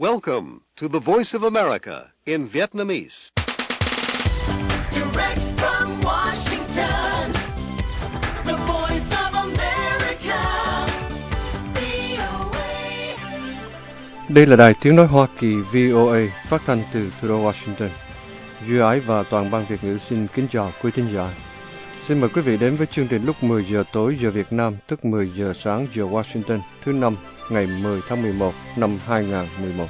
Welcome to the Voice of America in Vietnamese. Direct from Washington, the Voice of America, VOA. Đây là đài tiếng nói Hoa Kỳ VOA phát thanh từ thủ đô Washington. Duy Ái và toàn ban Việt ngữ xin kính chào quý thính giả. Xin mời quý vị đến với chương trình lúc 10 giờ tối giờ Việt Nam, tức 10 giờ sáng giờ Washington, thứ Năm, ngày 10 tháng 11 năm 2011.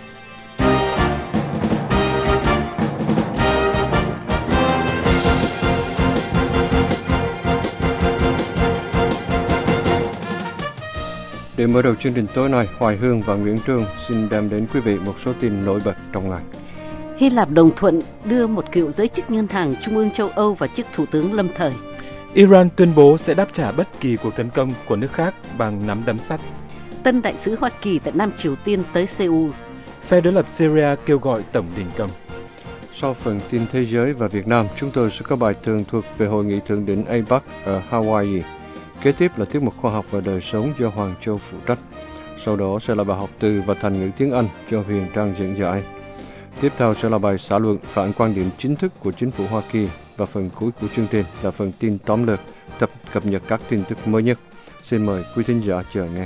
Để mở đầu chương trình tối nay, Hoài Hương và Nguyễn Trương xin đem đến quý vị một số tin nổi bật trong ngày. Hy Lạp đồng thuận đưa một cựu giới chức ngân hàng Trung ương châu Âu vào chức thủ tướng lâm thời. Iran tuyên bố sẽ đáp trả bất kỳ cuộc tấn công của nước khác bằng nắm đấm sắt. Tân đại sứ Hoa Kỳ tại Nam Triều Tiên tới Seoul. Phe đối lập Syria kêu gọi tổng đình công. Sau phần tin thế giới và Việt Nam, chúng tôi sẽ có bài tường thuật về hội nghị thượng đỉnh APEC ở Hawaii. Kế tiếp là tiết mục khoa học và đời sống do Hoàng Châu phụ trách. Sau đó sẽ là bài học từ và thành ngữ tiếng Anh do Huyền Trang dẫn giải. Tiếp theo sẽ là bài xã luận phản quan điểm chính thức của chính phủ Hoa Kỳ, và phần cuối của chương trình là phần tin tóm lược cập nhật các tin tức mới nhất. Xin mời quý thính giả chờ nghe.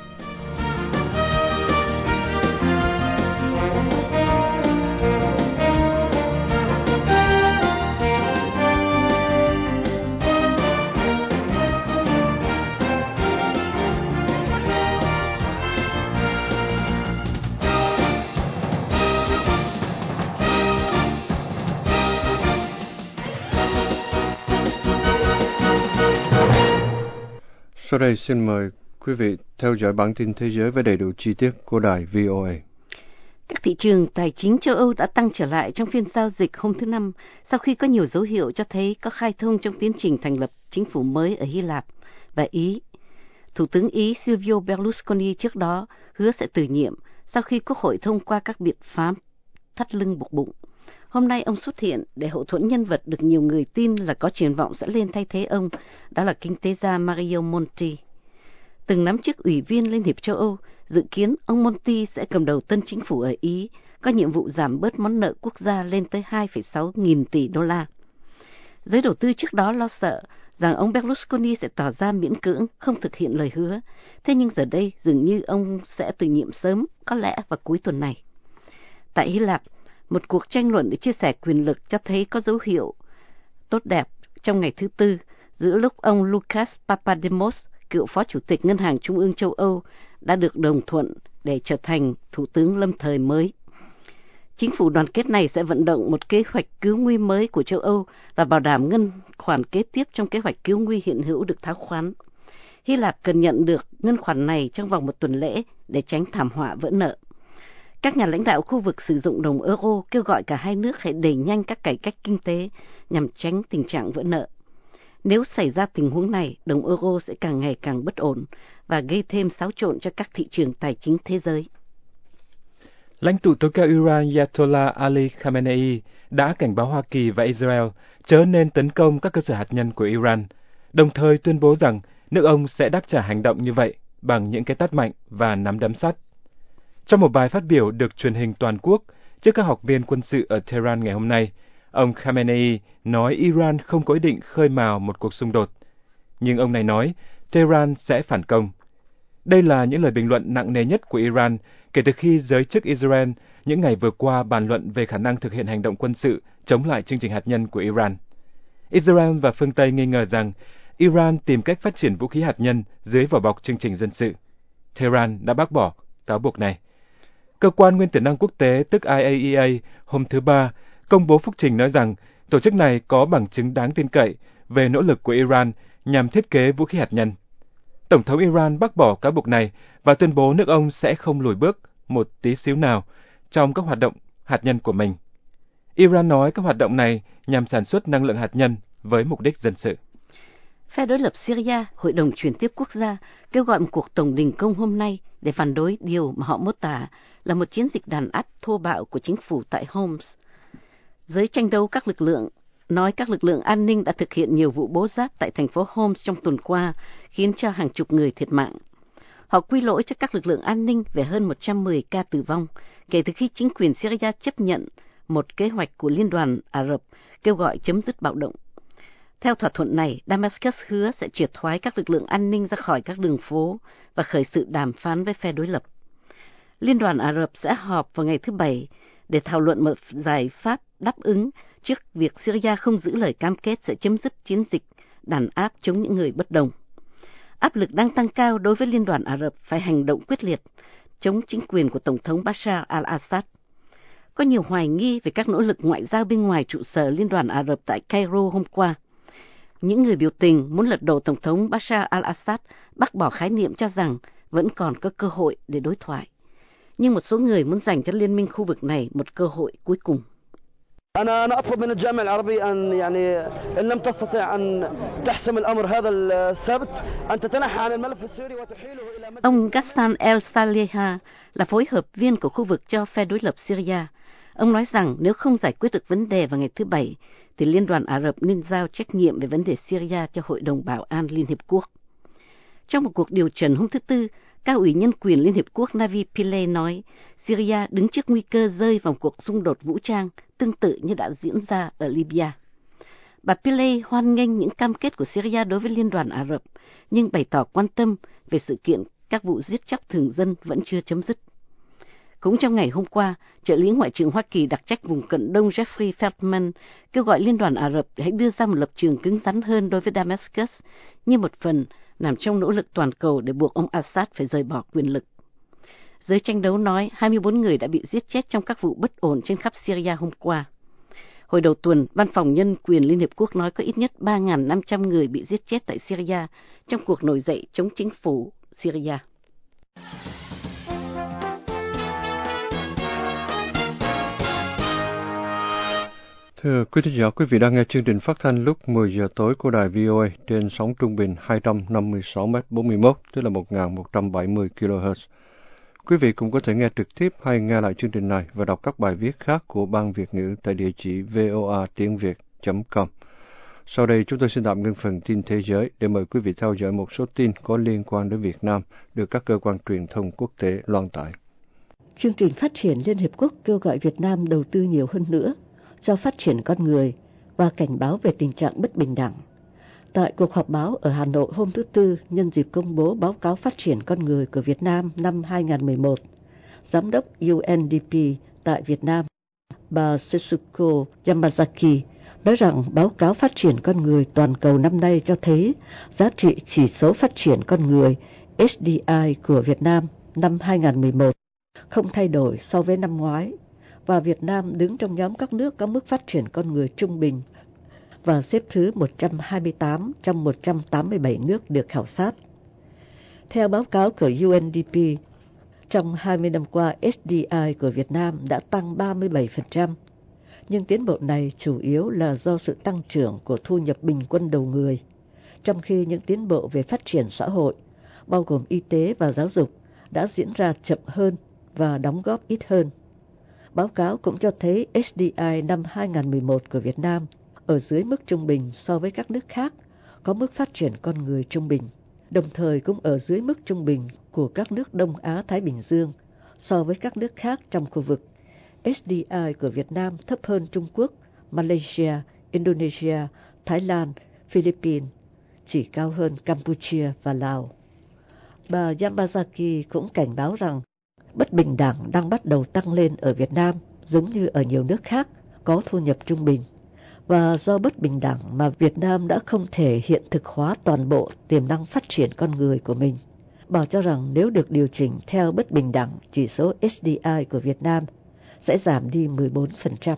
Sau đây xin mời quý vị theo dõi bản tin thế giới với đầy đủ chi tiết của đài VOA. Các thị trường tài chính châu Âu đã tăng trở lại trong phiên giao dịch hôm thứ Năm sau khi có nhiều dấu hiệu cho thấy có khai thông trong tiến trình thành lập chính phủ mới ở Hy Lạp và Ý. Thủ tướng Ý Silvio Berlusconi trước đó hứa sẽ từ nhiệm sau khi Quốc hội thông qua các biện pháp thắt lưng buộc bụng. Hôm nay ông xuất hiện để hậu thuẫn nhân vật được nhiều người tin là có triển vọng sẽ lên thay thế ông, đó là kinh tế gia Mario Monti. Từng nắm chức ủy viên Liên hiệp châu Âu, dự kiến ông Monti sẽ cầm đầu tân chính phủ ở Ý, có nhiệm vụ giảm bớt món nợ quốc gia lên tới 2,6 nghìn tỷ đô la. Giới đầu tư trước đó lo sợ rằng ông Berlusconi sẽ tỏ ra miễn cưỡng, không thực hiện lời hứa. Thế nhưng giờ đây dường như ông sẽ từ nhiệm sớm, có lẽ vào cuối tuần này. Tại Hy Lạp, một cuộc tranh luận để chia sẻ quyền lực cho thấy có dấu hiệu tốt đẹp trong ngày thứ Tư, giữa lúc ông Lucas Papademos, cựu phó chủ tịch Ngân hàng Trung ương châu Âu, đã được đồng thuận để trở thành thủ tướng lâm thời mới. Chính phủ đoàn kết này sẽ vận động một kế hoạch cứu nguy mới của châu Âu và bảo đảm ngân khoản kế tiếp trong kế hoạch cứu nguy hiện hữu được tháo khoán. Hy Lạp cần nhận được ngân khoản này trong vòng một tuần lễ để tránh thảm họa vỡ nợ. Các nhà lãnh đạo khu vực sử dụng đồng euro kêu gọi cả hai nước hãy đẩy nhanh các cải cách kinh tế nhằm tránh tình trạng vỡ nợ. Nếu xảy ra tình huống này, đồng euro sẽ càng ngày càng bất ổn và gây thêm xáo trộn cho các thị trường tài chính thế giới. Lãnh tụ tối cao Iran Ayatollah Ali Khamenei đã cảnh báo Hoa Kỳ và Israel chớ nên tấn công các cơ sở hạt nhân của Iran, đồng thời tuyên bố rằng nước ông sẽ đáp trả hành động như vậy bằng những cái tát mạnh và nắm đấm sắt. Trong một bài phát biểu được truyền hình toàn quốc trước các học viên quân sự ở Tehran ngày hôm nay, ông Khamenei nói Iran không có ý định khơi mào một cuộc xung đột. Nhưng ông này nói Tehran sẽ phản công. Đây là những lời bình luận nặng nề nhất của Iran kể từ khi giới chức Israel những ngày vừa qua bàn luận về khả năng thực hiện hành động quân sự chống lại chương trình hạt nhân của Iran. Israel và phương Tây nghi ngờ rằng Iran tìm cách phát triển vũ khí hạt nhân dưới vỏ bọc chương trình dân sự. Tehran đã bác bỏ cáo buộc này. Cơ quan Nguyên tử năng quốc tế tức IAEA hôm thứ Ba công bố phúc trình nói rằng tổ chức này có bằng chứng đáng tin cậy về nỗ lực của Iran nhằm thiết kế vũ khí hạt nhân. Tổng thống Iran bác bỏ cáo buộc này và tuyên bố nước ông sẽ không lùi bước một tí xíu nào trong các hoạt động hạt nhân của mình. Iran nói các hoạt động này nhằm sản xuất năng lượng hạt nhân với mục đích dân sự. Phe đối lập Syria, Hội đồng chuyển tiếp quốc gia, kêu gọi một cuộc tổng đình công hôm nay để phản đối điều mà họ mô tả là một chiến dịch đàn áp thô bạo của chính phủ tại Homs. Giới tranh đấu các lực lượng nói các lực lượng an ninh đã thực hiện nhiều vụ bố giáp tại thành phố Homs trong tuần qua, khiến cho hàng chục người thiệt mạng. Họ quy lỗi cho các lực lượng an ninh về hơn 110 ca tử vong kể từ khi chính quyền Syria chấp nhận một kế hoạch của Liên đoàn Ả Rập kêu gọi chấm dứt bạo động. Theo thỏa thuận này, Damascus hứa sẽ triệt thoái các lực lượng an ninh ra khỏi các đường phố và khởi sự đàm phán với phe đối lập. Liên đoàn Ả Rập sẽ họp vào ngày thứ Bảy để thảo luận một giải pháp đáp ứng trước việc Syria không giữ lời cam kết sẽ chấm dứt chiến dịch đàn áp chống những người bất đồng. Áp lực đang tăng cao đối với Liên đoàn Ả Rập phải hành động quyết liệt chống chính quyền của Tổng thống Bashar al-Assad. Có nhiều hoài nghi về các nỗ lực ngoại giao bên ngoài trụ sở Liên đoàn Ả Rập tại Cairo hôm qua. Những người biểu tình muốn lật đổ Tổng thống Bashar al-Assad bác bỏ khái niệm cho rằng vẫn còn có cơ hội để đối thoại. Nhưng một số người muốn dành cho liên minh khu vực này một cơ hội cuối cùng. أنا أطلب من الجامعة العربية أن يعني إن لم تستطع أن تحسم الأمر هذا السبت أن تتنحى عن الملف السوري وتحيله إلى مجلس. Ông Ghassan El-Saleha là phối hợp viên của khu vực cho phe đối lập Syria. Ông nói rằng nếu không giải quyết được vấn đề vào ngày thứ Bảy, thì Liên đoàn Ả Rập nên giao trách nhiệm về vấn đề Syria cho Hội đồng Bảo an Liên Hiệp Quốc. Trong một cuộc điều trần hôm thứ Tư, Cao ủy Nhân quyền Liên Hiệp Quốc Navi Pillay nói Syria đứng trước nguy cơ rơi vào cuộc xung đột vũ trang tương tự như đã diễn ra ở Libya. Bà Pillay hoan nghênh những cam kết của Syria đối với Liên đoàn Ả Rập, nhưng bày tỏ quan tâm về sự kiện các vụ giết chóc thường dân vẫn chưa chấm dứt. Cũng trong ngày hôm qua, trợ lý Ngoại trưởng Hoa Kỳ đặc trách vùng Cận Đông Jeffrey Feltman kêu gọi Liên đoàn Ả Rập hãy đưa ra một lập trường cứng rắn hơn đối với Damascus, như một phần nằm trong nỗ lực toàn cầu để buộc ông Assad phải rời bỏ quyền lực. Giới tranh đấu nói 24 người đã bị giết chết trong các vụ bất ổn trên khắp Syria hôm qua. Hồi đầu tuần, Văn phòng Nhân quyền Liên Hiệp Quốc nói có ít nhất 3.500 người bị giết chết tại Syria trong cuộc nổi dậy chống chính phủ Syria. Thưa quý thính giả, quý vị đang nghe chương trình phát thanh lúc 10 giờ tối của đài VOA trên sóng trung bình 256m41, tức là 1170 kHz. Quý vị cũng có thể nghe trực tiếp hay nghe lại chương trình này và đọc các bài viết khác của Ban Việt ngữ tại địa chỉ voatiengviet.com. Sau đây chúng tôi xin tạm ngưng phần tin thế giới để mời quý vị theo dõi một số tin có liên quan đến Việt Nam được các cơ quan truyền thông quốc tế loan tải. Chương trình Phát triển Liên Hiệp Quốc kêu gọi Việt Nam đầu tư nhiều hơn nữa cho phát triển con người và cảnh báo về tình trạng bất bình đẳng. Tại cuộc họp báo ở Hà Nội hôm thứ Tư nhân dịp công bố báo cáo phát triển con người của Việt Nam năm 2011, Giám đốc UNDP tại Việt Nam, bà Setsuko Yamazaki, nói rằng báo cáo phát triển con người toàn cầu năm nay cho thấy giá trị chỉ số phát triển con người SDI của Việt Nam năm 2011 không thay đổi so với năm ngoái, và Việt Nam đứng trong nhóm các nước có mức phát triển con người trung bình và xếp thứ 128 trong 187 nước được khảo sát. Theo báo cáo của UNDP, trong 20 năm qua SDI của Việt Nam đã tăng 37%, nhưng tiến bộ này chủ yếu là do sự tăng trưởng của thu nhập bình quân đầu người, trong khi những tiến bộ về phát triển xã hội, bao gồm y tế và giáo dục, đã diễn ra chậm hơn và đóng góp ít hơn. Báo cáo cũng cho thấy SDI năm 2011 của Việt Nam ở dưới mức trung bình so với các nước khác có mức phát triển con người trung bình, đồng thời cũng ở dưới mức trung bình của các nước Đông Á-Thái Bình Dương so với các nước khác trong khu vực. SDI của Việt Nam thấp hơn Trung Quốc, Malaysia, Indonesia, Thái Lan, Philippines, chỉ cao hơn Campuchia và Lào. Bà Yamazaki cũng cảnh báo rằng bất bình đẳng đang bắt đầu tăng lên ở Việt Nam giống như ở nhiều nước khác có thu nhập trung bình, và do bất bình đẳng mà Việt Nam đã không thể hiện thực hóa toàn bộ tiềm năng phát triển con người của mình. Bà cho rằng nếu được điều chỉnh theo bất bình đẳng, chỉ số SDI của Việt Nam sẽ giảm đi 14%.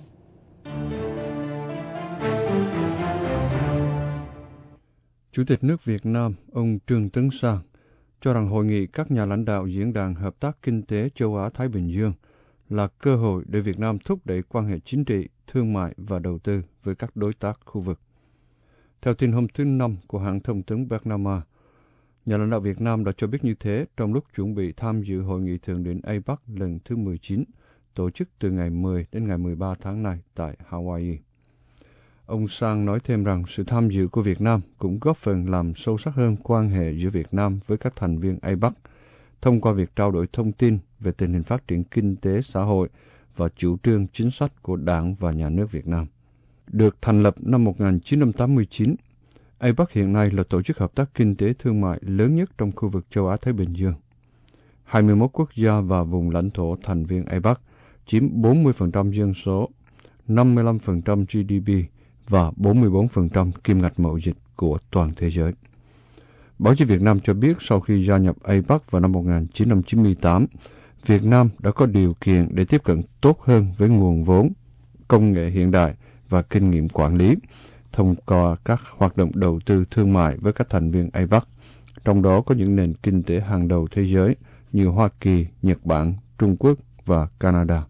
Chủ tịch nước Việt Nam, ông Trương Tấn Sang, cho rằng hội nghị các nhà lãnh đạo Diễn đàn Hợp tác Kinh tế Châu Á-Thái Bình Dương là cơ hội để Việt Nam thúc đẩy quan hệ chính trị, thương mại và đầu tư với các đối tác khu vực. Theo tin hôm thứ Năm của hãng thông tấn Bernama, nhà lãnh đạo Việt Nam đã cho biết như thế trong lúc chuẩn bị tham dự hội nghị thượng đỉnh APEC lần thứ 19, tổ chức từ ngày 10 đến ngày 13 tháng này tại Hawaii. Ông Sang nói thêm rằng sự tham dự của Việt Nam cũng góp phần làm sâu sắc hơn quan hệ giữa Việt Nam với các thành viên APEC, thông qua việc trao đổi thông tin về tình hình phát triển kinh tế xã hội và chủ trương chính sách của Đảng và Nhà nước Việt Nam. Được thành lập năm 1989, APEC hiện nay là tổ chức hợp tác kinh tế thương mại lớn nhất trong khu vực châu Á-Thái Bình Dương. 21 quốc gia và vùng lãnh thổ thành viên APEC chiếm 40% dân số, 55% GDP và 44% kim ngạch mậu dịch của toàn thế giới. Báo chí Việt Nam cho biết sau khi gia nhập APEC vào năm 1998, Việt Nam đã có điều kiện để tiếp cận tốt hơn với nguồn vốn, công nghệ hiện đại và kinh nghiệm quản lý, thông qua các hoạt động đầu tư thương mại với các thành viên APEC, trong đó có những nền kinh tế hàng đầu thế giới như Hoa Kỳ, Nhật Bản, Trung Quốc và Canada.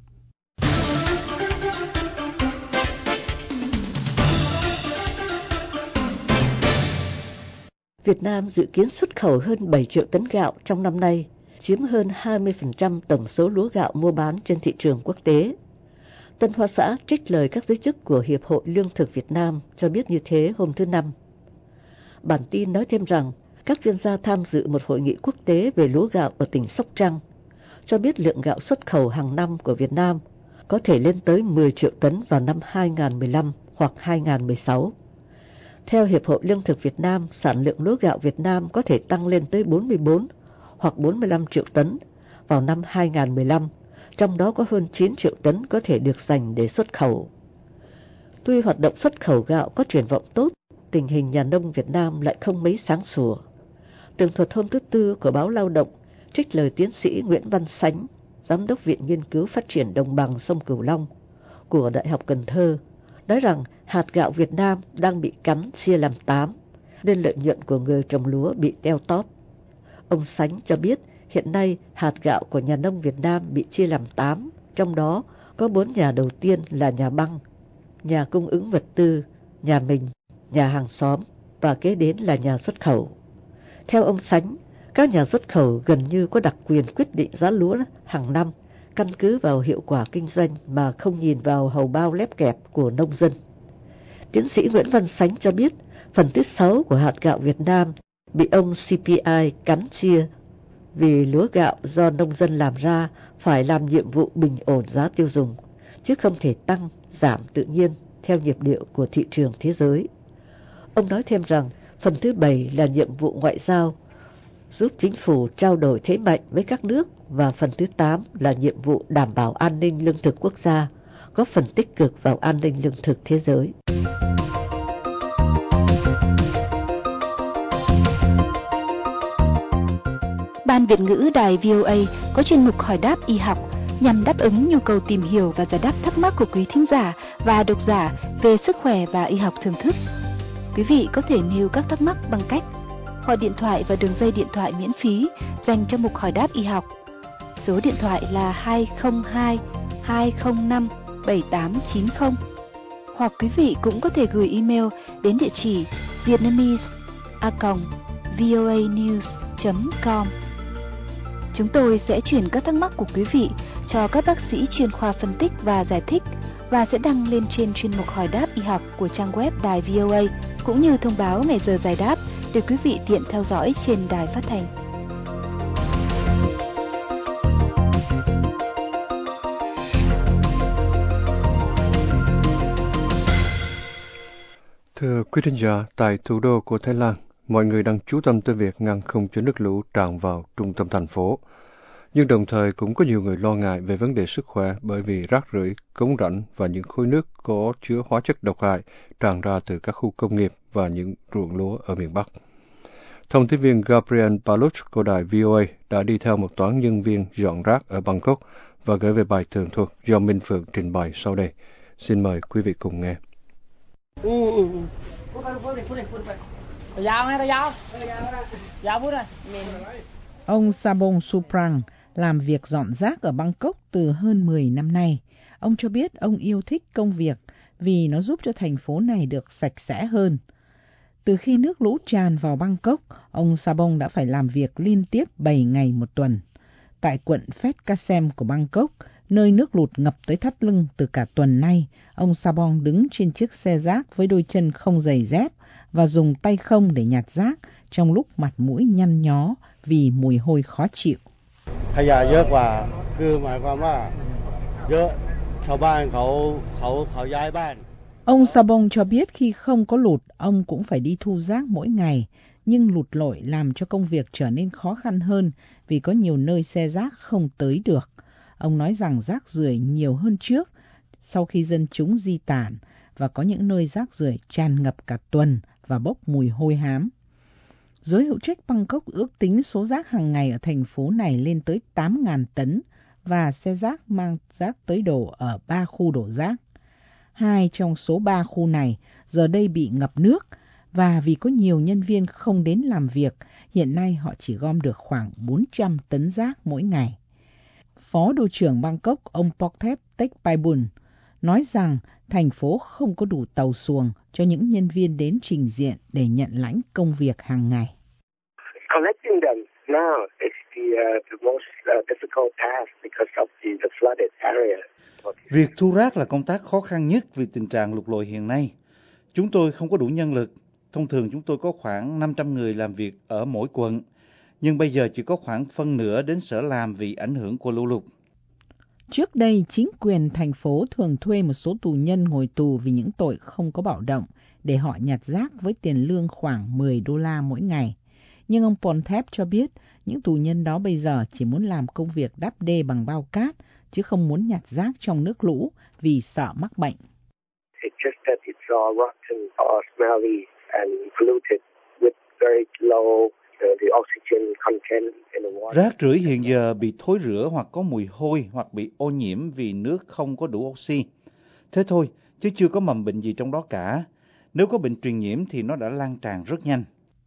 Việt Nam dự kiến xuất khẩu hơn 7 triệu tấn gạo trong năm nay, chiếm hơn 20% tổng số lúa gạo mua bán trên thị trường quốc tế. Tân Hoa Xã trích lời các giới chức của Hiệp hội Lương thực Việt Nam cho biết như thế hôm thứ Năm. Bản tin nói thêm rằng, các chuyên gia tham dự một hội nghị quốc tế về lúa gạo ở tỉnh Sóc Trăng cho biết lượng gạo xuất khẩu hàng năm của Việt Nam có thể lên tới 10 triệu tấn vào năm 2015 hoặc 2016. Theo Hiệp hội Lương thực Việt Nam, sản lượng lúa gạo Việt Nam có thể tăng lên tới 44 hoặc 45 triệu tấn vào năm 2015, trong đó có hơn 9 triệu tấn có thể được dành để xuất khẩu. Tuy hoạt động xuất khẩu gạo có triển vọng tốt, tình hình nhà nông Việt Nam lại không mấy sáng sủa. Tường thuật hôm thứ Tư của báo Lao động trích lời tiến sĩ Nguyễn Văn Sánh, Giám đốc Viện Nghiên cứu Phát triển Đồng bằng sông Cửu Long của Đại học Cần Thơ, nói rằng hạt gạo Việt Nam đang bị cắn chia làm 8, nên lợi nhuận của người trồng lúa bị teo tóp. Ông Sánh cho biết hiện nay hạt gạo của nhà nông Việt Nam bị chia làm 8, trong đó có 4 nhà đầu tiên là nhà băng, nhà cung ứng vật tư, nhà mình, nhà hàng xóm và kế đến là nhà xuất khẩu. Theo ông Sánh, các nhà xuất khẩu gần như có đặc quyền quyết định giá lúa hàng năm, căn cứ vào hiệu quả kinh doanh mà không nhìn vào hầu bao lép kẹp của nông dân. Tiến sĩ Nguyễn Văn Sánh cho biết phần thứ 6 của hạt gạo Việt Nam bị ông CPI cắn chia vì lúa gạo do nông dân làm ra phải làm nhiệm vụ bình ổn giá tiêu dùng, chứ không thể tăng, giảm tự nhiên theo nhịp điệu của thị trường thế giới. Ông nói thêm rằng phần thứ 7 là nhiệm vụ ngoại giao, giúp chính phủ trao đổi thế mạnh với các nước, và phần thứ 8 là nhiệm vụ đảm bảo an ninh lương thực quốc gia, góp phần tích cực vào an ninh lương thực thế giới. Ban Việt ngữ Đài VOA có chuyên mục hỏi đáp y học nhằm đáp ứng nhu cầu tìm hiểu và giải đáp thắc mắc của quý thính giả và độc giả về sức khỏe và y học thưởng thức. Quý vị có thể nêu các thắc mắc bằng cách gọi điện thoại vào đường dây điện thoại miễn phí dành cho mục hỏi đáp y học. Số điện thoại là 202 205 7890. Hoặc quý vị cũng có thể gửi email đến địa chỉ vietnamese@voanews.com. Chúng tôi sẽ chuyển các thắc mắc của quý vị cho các bác sĩ chuyên khoa phân tích và giải thích và sẽ đăng lên trên chuyên mục hỏi đáp y học của trang web Đài VOA, cũng như thông báo ngày giờ giải đáp để quý vị tiện theo dõi trên đài phát thanh. Thưa quý thính giả, tại thủ đô của Thái Lan, mọi người đang chú tâm tới việc ngăn không cho nước lũ tràn vào trung tâm thành phố. Nhưng đồng thời cũng có nhiều người lo ngại về vấn đề sức khỏe bởi vì rác rưởi, cống rãnh và những khối nước có chứa hóa chất độc hại tràn ra từ các khu công nghiệp và những ruộng lúa ở miền Bắc. Thông tin viên Gabriel Baluch của đài VOA đã đi theo một toán nhân viên dọn rác ở Bangkok và gửi về bài tường thuật do Minh Phượng trình bày sau đây. Xin mời quý vị cùng nghe. Ông Sabong Suprang làm việc dọn rác ở Bangkok từ hơn 10 năm nay. Ông cho biết ông yêu thích công việc vì nó giúp cho thành phố này được sạch sẽ hơn. Từ khi nước lũ tràn vào Bangkok, ông Sabong đã phải làm việc liên tiếp 7 ngày một tuần. Tại quận Phét Kasem của Bangkok, nơi nước lụt ngập tới thắt lưng từ cả tuần nay, ông Sabong đứng trên chiếc xe rác với đôi chân không giày dép và dùng tay không để nhặt rác trong lúc mặt mũi nhăn nhó vì mùi hôi khó chịu. ขยะเยอะกว่าคือหมายความว่าเยอะชาวบ้านเขาย้ายบ้าน Ông Sabong cho biết khi không có lụt, ông cũng phải đi thu rác mỗi ngày, nhưng lụt lội làm cho công việc trở nên khó khăn hơn vì có nhiều nơi xe rác không tới được. Ông nói rằng rác rưởi nhiều hơn trước sau khi dân chúng di tản và có những nơi rác rưởi tràn ngập cả tuần và bốc mùi hôi hám. Giới hữu trách Bangkok ước tính số rác hàng ngày ở thành phố này lên tới 8.000 tấn và xe rác mang rác tới đổ ở 3 khu đổ rác. 2 trong số 3 khu này giờ đây bị ngập nước và vì có nhiều nhân viên không đến làm việc, hiện nay họ chỉ gom được khoảng 400 tấn rác mỗi ngày. Phó đô trưởng Bangkok ông Pokthep Tekpaibun nói rằng thành phố không có đủ tàu xuồng cho những nhân viên đến trình diện để nhận lãnh công việc hàng ngày. Collecting them now is the most difficult task because of the flooded area. Việc thu rác là công tác khó khăn nhất vì tình trạng lụt lội hiện nay. Chúng tôi không có đủ nhân lực. Thông thường chúng tôi có khoảng 500 người làm việc ở mỗi quận, nhưng bây giờ chỉ có khoảng phân nửa đến sở làm vì ảnh hưởng của lũ lụt. Trước đây, chính quyền thành phố thường thuê một số tù nhân ngồi tù vì những tội không có bạo động để họ nhặt rác với tiền lương khoảng $10 mỗi ngày. Nhưng ông Ponthep cho biết những tù nhân đó bây giờ chỉ muốn làm công việc đắp đê bằng bao cát, chứ không muốn nhặt rác trong nước lũ vì sợ mắc bệnh. It's just that it's all rotten or smelly and polluted with very low the oxygen content in the water. Rác rưởi hiện giờ bị thối rữa hoặc có mùi hôi hoặc bị ô nhiễm vì nước không có đủ oxy. Thế thôi, chứ chưa có mầm bệnh gì trong đó cả. Nếu có bệnh truyền nhiễm thì nó đã lan tràn rất nhanh.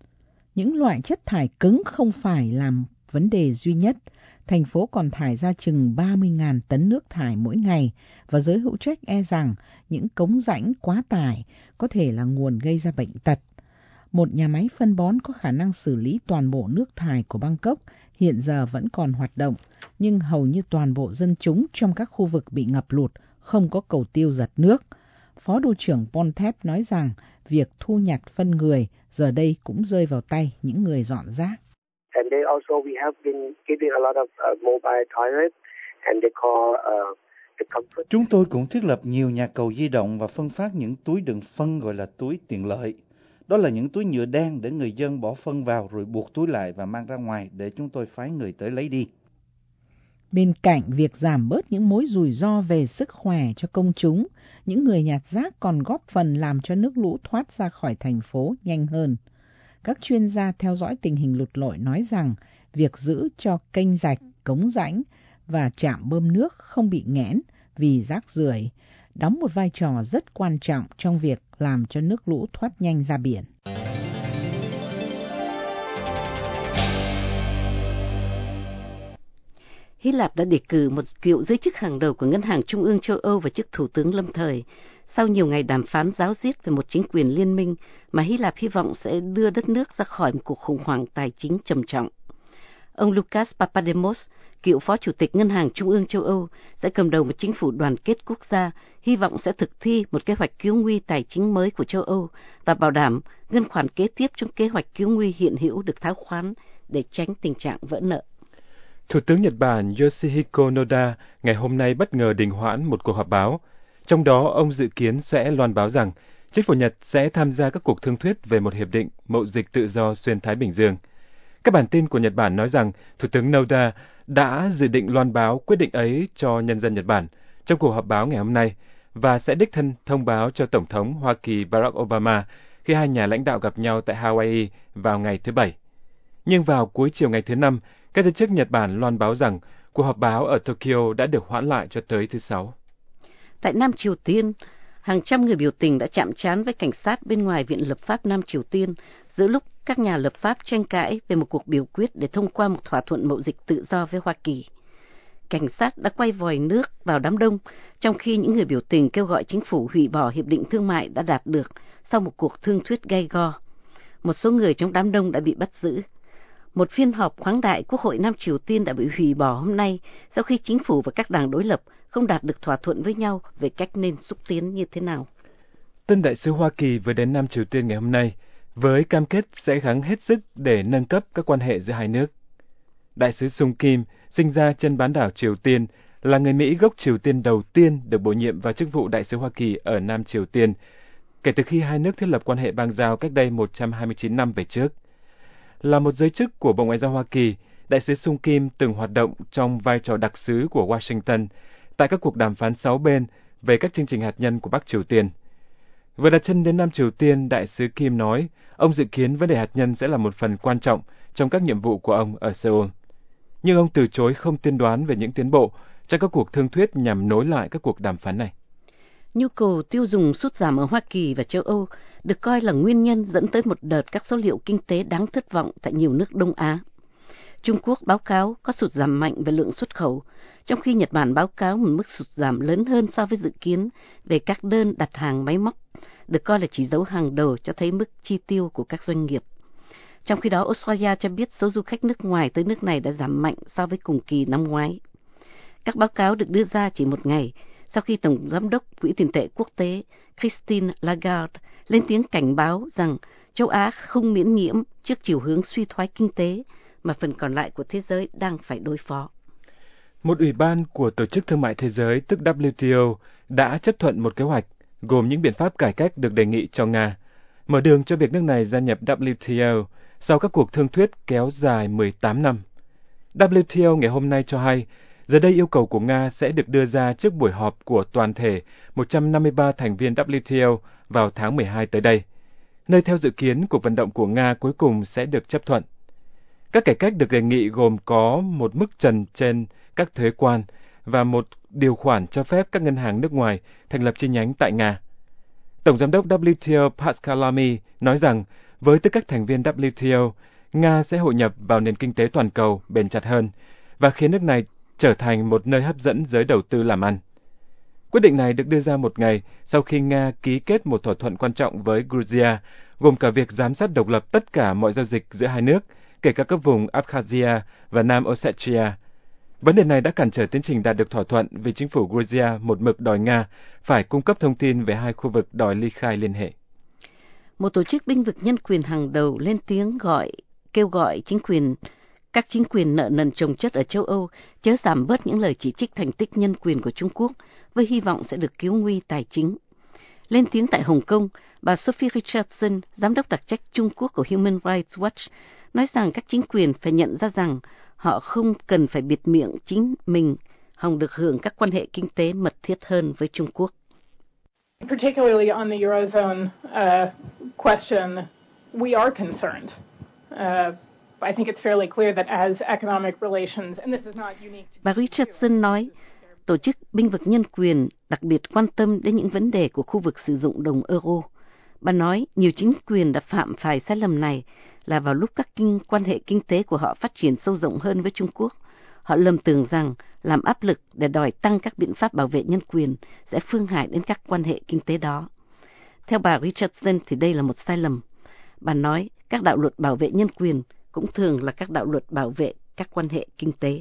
Những loại chất thải cứng không phải là vấn đề duy nhất. Thành phố còn thải ra chừng 30.000 tấn nước thải mỗi ngày và giới hữu trách e rằng những cống rãnh quá tải có thể là nguồn gây ra bệnh tật. Một nhà máy phân bón có khả năng xử lý toàn bộ nước thải của Bangkok hiện giờ vẫn còn hoạt động, nhưng hầu như toàn bộ dân chúng trong các khu vực bị ngập lụt không có cầu tiêu giật nước. Phó đô trưởng Ponthep nói rằng việc thu nhặt phân người giờ đây cũng rơi vào tay những người dọn rác. And they also we have been giving a lot of mobile toilets and they call the comfort. Chúng tôi cũng thiết lập nhiều nhà cầu di động và phân phát những túi đựng phân gọi là túi tiện lợi. Đó là những túi nhựa đen để người dân bỏ phân vào rồi buộc túi lại và mang ra ngoài để chúng tôi phái người tới lấy đi. Bên cạnh việc giảm bớt những mối rủi ro về sức khỏe cho công chúng, những người nhặt rác còn góp phần làm cho nước lũ thoát ra khỏi thành phố nhanh hơn. Các chuyên gia theo dõi tình hình lụt lội nói rằng việc giữ cho kênh rạch, cống rãnh và trạm bơm nước không bị nghẽn vì rác rưởi đóng một vai trò rất quan trọng trong việc làm cho nước lũ thoát nhanh ra biển. Hy Lạp đã đề cử một cựu giới chức hàng đầu của Ngân hàng Trung ương châu Âu và chức thủ tướng lâm thời, sau nhiều ngày đàm phán ráo riết về một chính quyền liên minh mà Hy Lạp hy vọng sẽ đưa đất nước ra khỏi một cuộc khủng hoảng tài chính trầm trọng. Ông Lucas Papademos, cựu phó chủ tịch Ngân hàng Trung ương châu Âu, sẽ cầm đầu một chính phủ đoàn kết quốc gia, hy vọng sẽ thực thi một kế hoạch cứu nguy tài chính mới của châu Âu và bảo đảm ngân khoản kế tiếp trong kế hoạch cứu nguy hiện hữu được tháo khoán để tránh tình trạng vỡ nợ. Thủ tướng Nhật Bản Yoshihiko Noda ngày hôm nay bất ngờ đình hoãn một cuộc họp báo. Trong đó, ông dự kiến sẽ loan báo rằng chính phủ Nhật sẽ tham gia các cuộc thương thuyết về một hiệp định mậu dịch tự do xuyên Thái Bình Dương. Các bản tin của Nhật Bản nói rằng Thủ tướng Noda đã dự định loan báo quyết định ấy cho nhân dân Nhật Bản trong cuộc họp báo ngày hôm nay và sẽ đích thân thông báo cho Tổng thống Hoa Kỳ Barack Obama khi hai nhà lãnh đạo gặp nhau tại Hawaii vào ngày thứ Bảy. Nhưng vào cuối chiều ngày thứ Năm, các giới chức Nhật Bản loan báo rằng cuộc họp báo ở Tokyo đã được hoãn lại cho tới thứ Sáu. Tại Nam Triều Tiên, hàng trăm người biểu tình đã chạm trán với cảnh sát bên ngoài Viện Lập pháp Nam Triều Tiên giữa lúc các nhà lập pháp tranh cãi về một cuộc biểu quyết để thông qua một thỏa thuận mậu dịch tự do với Hoa Kỳ. Cảnh sát đã quay vòi nước vào đám đông, trong khi những người biểu tình kêu gọi chính phủ hủy bỏ hiệp định thương mại đã đạt được sau một cuộc thương thuyết gay go. Một số người trong đám đông đã bị bắt giữ. Một phiên họp khoáng đại Quốc hội Nam Triều Tiên đã bị hủy bỏ hôm nay sau khi chính phủ và các đảng đối lập không đạt được thỏa thuận với nhau về cách nên xúc tiến như thế nào. Tân đại sứ Hoa Kỳ vừa đến Nam Triều Tiên ngày hôm nay với cam kết sẽ gắng hết sức để nâng cấp các quan hệ giữa hai nước. Đại sứ Sung Kim sinh ra trên bán đảo Triều Tiên, là người Mỹ gốc Triều Tiên đầu tiên được bổ nhiệm vào chức vụ đại sứ Hoa Kỳ ở Nam Triều Tiên, kể từ khi hai nước thiết lập quan hệ bang giao cách đây 129 năm về trước. Là một giới chức của Bộ Ngoại giao Hoa Kỳ, đại sứ Sung Kim từng hoạt động trong vai trò đặc sứ của Washington tại các cuộc đàm phán 6 bên về các chương trình hạt nhân của Bắc Triều Tiên. Vừa đặt chân đến Nam Triều Tiên, đại sứ Kim nói ông dự kiến vấn đề hạt nhân sẽ là một phần quan trọng trong các nhiệm vụ của ông ở Seoul. Nhưng ông từ chối không tiên đoán về những tiến bộ trong các cuộc thương thuyết nhằm nối lại các cuộc đàm phán này. Nhu cầu tiêu dùng sút giảm ở Hoa Kỳ và châu Âu được coi là nguyên nhân dẫn tới một đợt các số liệu kinh tế đáng thất vọng tại nhiều nước Đông Á. Trung Quốc báo cáo có sụt giảm mạnh về lượng xuất khẩu, trong khi Nhật Bản báo cáo một mức sụt giảm lớn hơn so với dự kiến về các đơn đặt hàng máy móc, được coi là chỉ dấu hàng đầu cho thấy mức chi tiêu của các doanh nghiệp. Trong khi đó, Australia cho biết số du khách nước ngoài tới nước này đã giảm mạnh so với cùng kỳ năm ngoái. Các báo cáo được đưa ra chỉ một ngày sau khi Tổng Giám đốc Quỹ tiền tệ quốc tế Christine Lagarde lên tiếng cảnh báo rằng châu Á không miễn nhiễm trước chiều hướng suy thoái kinh tế mà phần còn lại của thế giới đang phải đối phó. Một ủy ban của Tổ chức Thương mại Thế giới, tức WTO, đã chấp thuận một kế hoạch gồm những biện pháp cải cách được đề nghị cho Nga, mở đường cho việc nước này gia nhập WTO sau các cuộc thương thuyết kéo dài 18 năm. WTO ngày hôm nay cho hay, giờ đây yêu cầu của Nga sẽ được đưa ra trước buổi họp của toàn thể 153 thành viên WTO vào tháng 12 tới đây, nơi theo dự kiến cuộc vận động của Nga cuối cùng sẽ được chấp thuận. Các cải cách được đề nghị gồm có một mức trần trên các thuế quan và một điều khoản cho phép các ngân hàng nước ngoài thành lập chi nhánh tại Nga. Tổng giám đốc WTO Pascal Lamy nói rằng, với tư cách thành viên WTO, Nga sẽ hội nhập vào nền kinh tế toàn cầu bền chặt hơn và khiến nước này trở thành một nơi hấp dẫn giới đầu tư làm ăn. Quyết định này được đưa ra một ngày sau khi Nga ký kết một thỏa thuận quan trọng với Georgia, gồm cả việc giám sát độc lập tất cả mọi giao dịch giữa hai nước, kể cả các vùng Abkhazia và Nam Ossetia. Vấn đề này đã cản trở tiến trình đạt được thỏa thuận vì chính phủ Georgia một mực đòi Nga phải cung cấp thông tin về hai khu vực đòi ly khai liên hệ. Một tổ chức bênh vực nhân quyền hàng đầu lên tiếng kêu gọi các chính quyền nợ nần chồng chất ở châu Âu chớ giảm bớt những lời chỉ trích thành tích nhân quyền của Trung Quốc với hy vọng sẽ được cứu nguy tài chính. Lên tiếng tại Hồng Kông, bà Sophie Richardson, giám đốc đặc trách Trung Quốc của Human Rights Watch, nói rằng các chính quyền phải nhận ra rằng họ không cần phải bịt miệng chính mình, hòng được hưởng các quan hệ kinh tế mật thiết hơn với Trung Quốc. Particularly on the Eurozone question, we are concerned. I think it's fairly clear that as economic relations, and this is not unique to... Bà Richardson nói, tổ chức bênh vực nhân quyền đặc biệt quan tâm đến những vấn đề của khu vực sử dụng đồng euro. Bà nói nhiều chính quyền đã phạm phải sai lầm này là vào lúc các quan hệ kinh tế của họ phát triển sâu rộng hơn với Trung Quốc. Họ lầm tưởng rằng làm áp lực để đòi tăng các biện pháp bảo vệ nhân quyền sẽ phương hại đến các quan hệ kinh tế đó. Theo bà Richardson thì đây là một sai lầm. Bà nói các đạo luật bảo vệ nhân quyền cũng thường là các đạo luật bảo vệ các quan hệ kinh tế.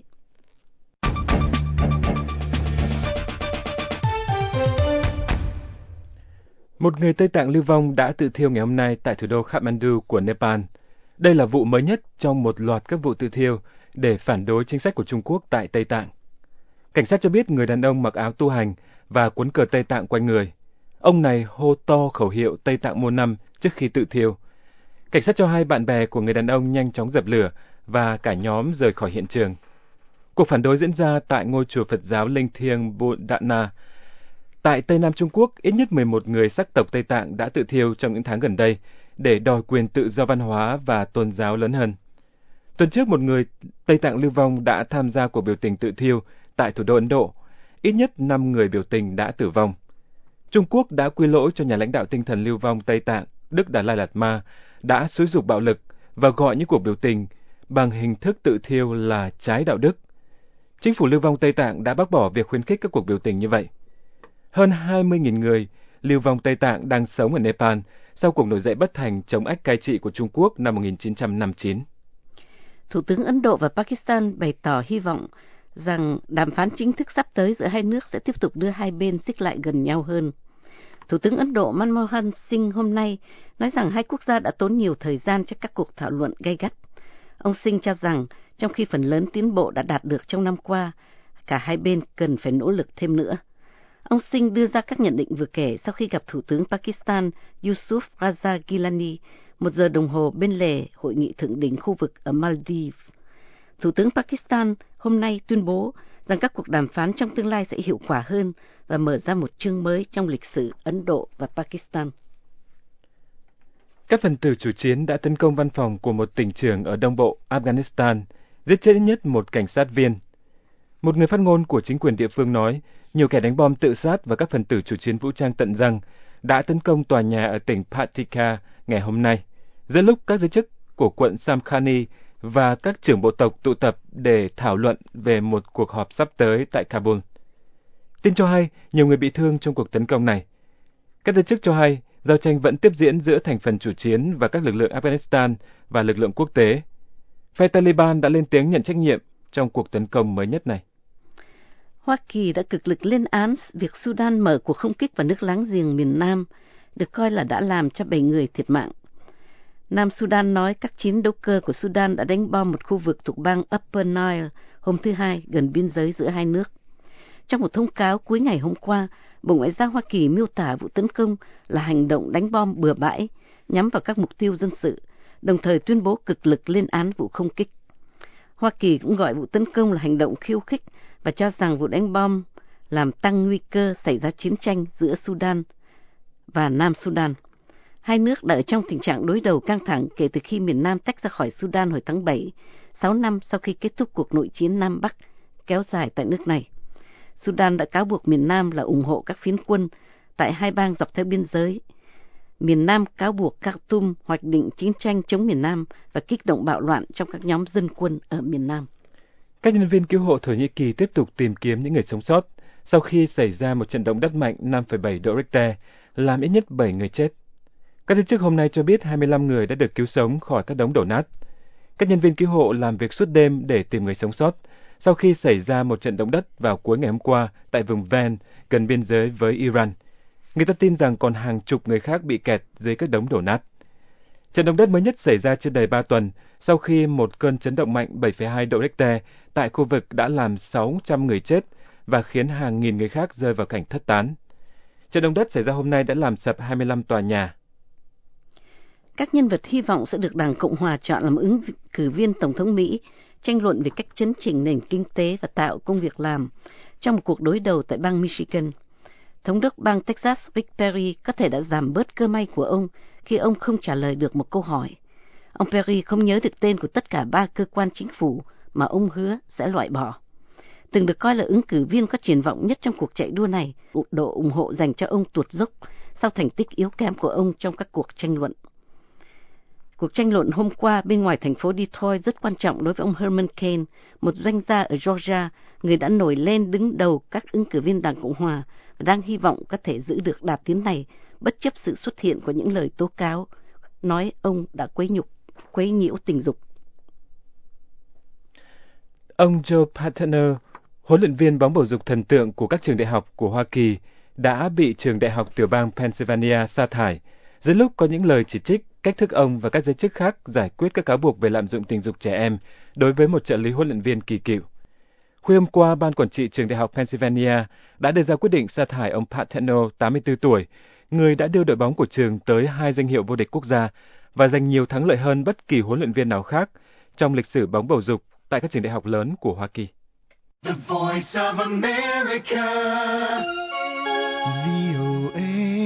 Một người Tây Tạng lưu vong đã tự thiêu ngày hôm nay tại thủ đô Kathmandu của Nepal. Đây là vụ mới nhất trong một loạt các vụ tự thiêu để phản đối chính sách của Trung Quốc tại Tây Tạng. Cảnh sát cho biết người đàn ông mặc áo tu hành và cuốn cờ Tây Tạng quanh người. Ông này hô to khẩu hiệu Tây Tạng muôn năm trước khi tự thiêu. Cảnh sát cho hay bạn bè của người đàn ông nhanh chóng dập lửa và cả nhóm rời khỏi hiện trường. Cuộc phản đối diễn ra tại ngôi chùa Phật giáo linh thiêng Buddhana. Tại Tây Nam Trung Quốc, ít nhất 11 người sắc tộc Tây Tạng đã tự thiêu trong những tháng gần đây để đòi quyền tự do văn hóa và tôn giáo lớn hơn. Tuần trước, một người Tây Tạng lưu vong đã tham gia cuộc biểu tình tự thiêu tại thủ đô Ấn Độ. Ít nhất 5 người biểu tình đã tử vong. Trung Quốc đã quy lỗi cho nhà lãnh đạo tinh thần lưu vong Tây Tạng, Đức Đạt Lai Lạt Ma, đã xúi giục bạo lực và gọi những cuộc biểu tình bằng hình thức tự thiêu là trái đạo đức. Chính phủ lưu vong Tây Tạng đã bác bỏ việc khuyến khích các cuộc biểu tình như vậy. Hơn 20.000 người lưu vong Tây Tạng đang sống ở Nepal sau cuộc nổi dậy bất thành chống ách cai trị của Trung Quốc năm 1959. Thủ tướng Ấn Độ và Pakistan bày tỏ hy vọng rằng đàm phán chính thức sắp tới giữa hai nước sẽ tiếp tục đưa hai bên xích lại gần nhau hơn. Thủ tướng Ấn Độ Manmohan Singh hôm nay nói rằng hai quốc gia đã tốn nhiều thời gian cho các cuộc thảo luận gay gắt. Ông Singh cho rằng trong khi phần lớn tiến bộ đã đạt được trong năm qua, cả hai bên cần phải nỗ lực thêm nữa. Ông Singh đưa ra các nhận định vừa kể sau khi gặp Thủ tướng Pakistan Yusuf Raza Gilani 1 giờ đồng hồ bên lề hội nghị thượng đỉnh khu vực ở Maldives. Thủ tướng Pakistan hôm nay tuyên bố rằng các cuộc đàm phán trong tương lai sẽ hiệu quả hơn và mở ra một chương mới trong lịch sử Ấn Độ và Pakistan. Các phần tử chủ chiến đã tấn công văn phòng của một tỉnh trưởng ở đông bộ Afghanistan, giết chết ít nhất một cảnh sát viên. Một người phát ngôn của chính quyền địa phương nói, nhiều kẻ đánh bom tự sát và các phần tử chủ chiến vũ trang tận răng đã tấn công tòa nhà ở tỉnh Patika ngày hôm nay, giữa lúc các giới chức của quận Samkhani và các trưởng bộ tộc tụ tập để thảo luận về một cuộc họp sắp tới tại Kabul. Tin cho hay, nhiều người bị thương trong cuộc tấn công này. Các giới chức cho hay, giao tranh vẫn tiếp diễn giữa thành phần chủ chiến và các lực lượng Afghanistan và lực lượng quốc tế. Phe Taliban đã lên tiếng nhận trách nhiệm trong cuộc tấn công mới nhất này. Hoa Kỳ đã cực lực lên án việc Sudan mở cuộc không kích vào nước láng giềng miền Nam, được coi là đã làm cho 7 người thiệt mạng. Nam Sudan nói các chiến đấu cơ của Sudan đã đánh bom một khu vực thuộc bang Upper Nile hôm thứ Hai gần biên giới giữa hai nước. Trong một thông cáo cuối ngày hôm qua, Bộ Ngoại giao Hoa Kỳ miêu tả vụ tấn công là hành động đánh bom bừa bãi nhắm vào các mục tiêu dân sự, đồng thời tuyên bố cực lực lên án vụ không kích. Hoa Kỳ cũng gọi vụ tấn công là hành động khiêu khích và cho rằng vụ đánh bom làm tăng nguy cơ xảy ra chiến tranh giữa Sudan và Nam Sudan. Hai nước đã ở trong tình trạng đối đầu căng thẳng kể từ khi miền Nam tách ra khỏi Sudan hồi tháng 7, 6 năm sau khi kết thúc cuộc nội chiến Nam Bắc kéo dài tại nước này. Sudan đã cáo buộc miền Nam là ủng hộ các phiến quân tại hai bang dọc theo biên giới. Miền Nam cáo buộc Khartoum hoạch định chiến tranh chống miền Nam và kích động bạo loạn trong các nhóm dân quân ở miền Nam. Các nhân viên cứu hộ Thổ Nhĩ Kỳ tiếp tục tìm kiếm những người sống sót sau khi xảy ra một trận động đất mạnh 5,7 độ Richter, làm ít nhất 7 người chết. Các giới chức hôm nay cho biết 25 người đã được cứu sống khỏi các đống đổ nát. Các nhân viên cứu hộ làm việc suốt đêm để tìm người sống sót sau khi xảy ra một trận động đất vào cuối ngày hôm qua tại vùng Van, gần biên giới với Iran. Người ta tin rằng còn hàng chục người khác bị kẹt dưới các đống đổ nát. Trận động đất mới nhất xảy ra chưa đầy 3 tuần sau khi một cơn chấn động mạnh 7,2 độ Richter tại khu vực đã làm 600 người chết và khiến hàng nghìn người khác rơi vào cảnh thất tán. Trận động đất xảy ra hôm nay đã làm sập 25 tòa nhà. Các nhân vật hy vọng sẽ được Đảng Cộng Hòa chọn làm ứng cử viên Tổng thống Mỹ, tranh luận về cách chấn chỉnh nền kinh tế và tạo công việc làm trong một cuộc đối đầu tại bang Michigan. Thống đốc bang Texas Rick Perry có thể đã giảm bớt cơ may của ông khi ông không trả lời được một câu hỏi. Ông Perry không nhớ được tên của tất cả 3 cơ quan chính phủ mà ông hứa sẽ loại bỏ. Từng được coi là ứng cử viên có triển vọng nhất trong cuộc chạy đua này, độ ủng hộ dành cho ông tuột dốc sau thành tích yếu kém của ông trong các cuộc tranh luận. Cuộc tranh luận hôm qua bên ngoài thành phố Detroit rất quan trọng đối với ông Herman Cain, một doanh gia ở Georgia, người đã nổi lên đứng đầu các ứng cử viên Đảng Cộng Hòa và đang hy vọng có thể giữ được đà tiến này bất chấp sự xuất hiện của những lời tố cáo, nói ông đã quấy nhiễu tình dục. Ông Joe Paterno, huấn luyện viên bóng bầu dục thần tượng của các trường đại học của Hoa Kỳ, đã bị trường đại học tiểu bang Pennsylvania sa thải, dưới lúc có những lời chỉ trích cách thức ông và các giới chức khác giải quyết các cáo buộc về lạm dụng tình dục trẻ em đối với một trợ lý huấn luyện viên kỳ cựu. Khuya hôm qua, Ban Quản trị trường đại học Pennsylvania đã đưa ra quyết định sa thải ông Paterno, 84 tuổi, người đã đưa đội bóng của trường tới 2 danh hiệu vô địch quốc gia và giành nhiều thắng lợi hơn bất kỳ huấn luyện viên nào khác trong lịch sử bóng bầu dục tại các trường đại học lớn của Hoa Kỳ. The Voice of America. VOA.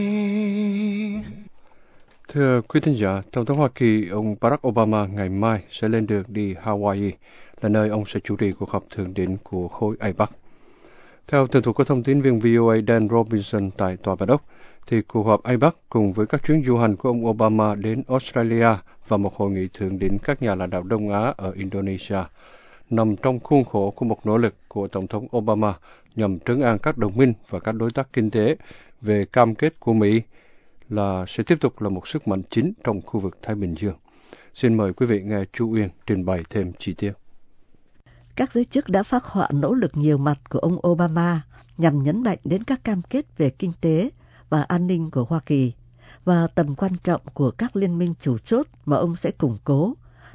Thưa quý thính giả, Tổng thống Hoa Kỳ ông Barack Obama ngày mai sẽ lên đường đi Hawaii, là nơi ông sẽ chủ trì cuộc họp thượng đỉnh của khối APEC. Theo tường thuật của thông tin viên VOA Dan Robinson tại Tòa Bạch Ốc, thì cuộc họp APEC cùng với các chuyến du hành của ông Obama đến Australia và một hội nghị thượng đỉnh các nhà lãnh đạo Đông Á ở Indonesia nằm trong khuôn khổ của một nỗ lực của Tổng thống Obama nhằm trấn an các đồng minh và các đối tác kinh tế về cam kết của Mỹ là sẽ tiếp tục là một sức mạnh chính trong khu vực Thái Bình Dương. Xin mời quý vị nghe Chu Uyên trình bày thêm chi tiết. Các giới chức đã phác họa nỗ lực nhiều mặt của ông Obama nhằm nhấn mạnh đến các cam kết về kinh tế và an ninh của Hoa Kỳ và tầm quan trọng của các liên minh chủ chốt mà ông sẽ củng cố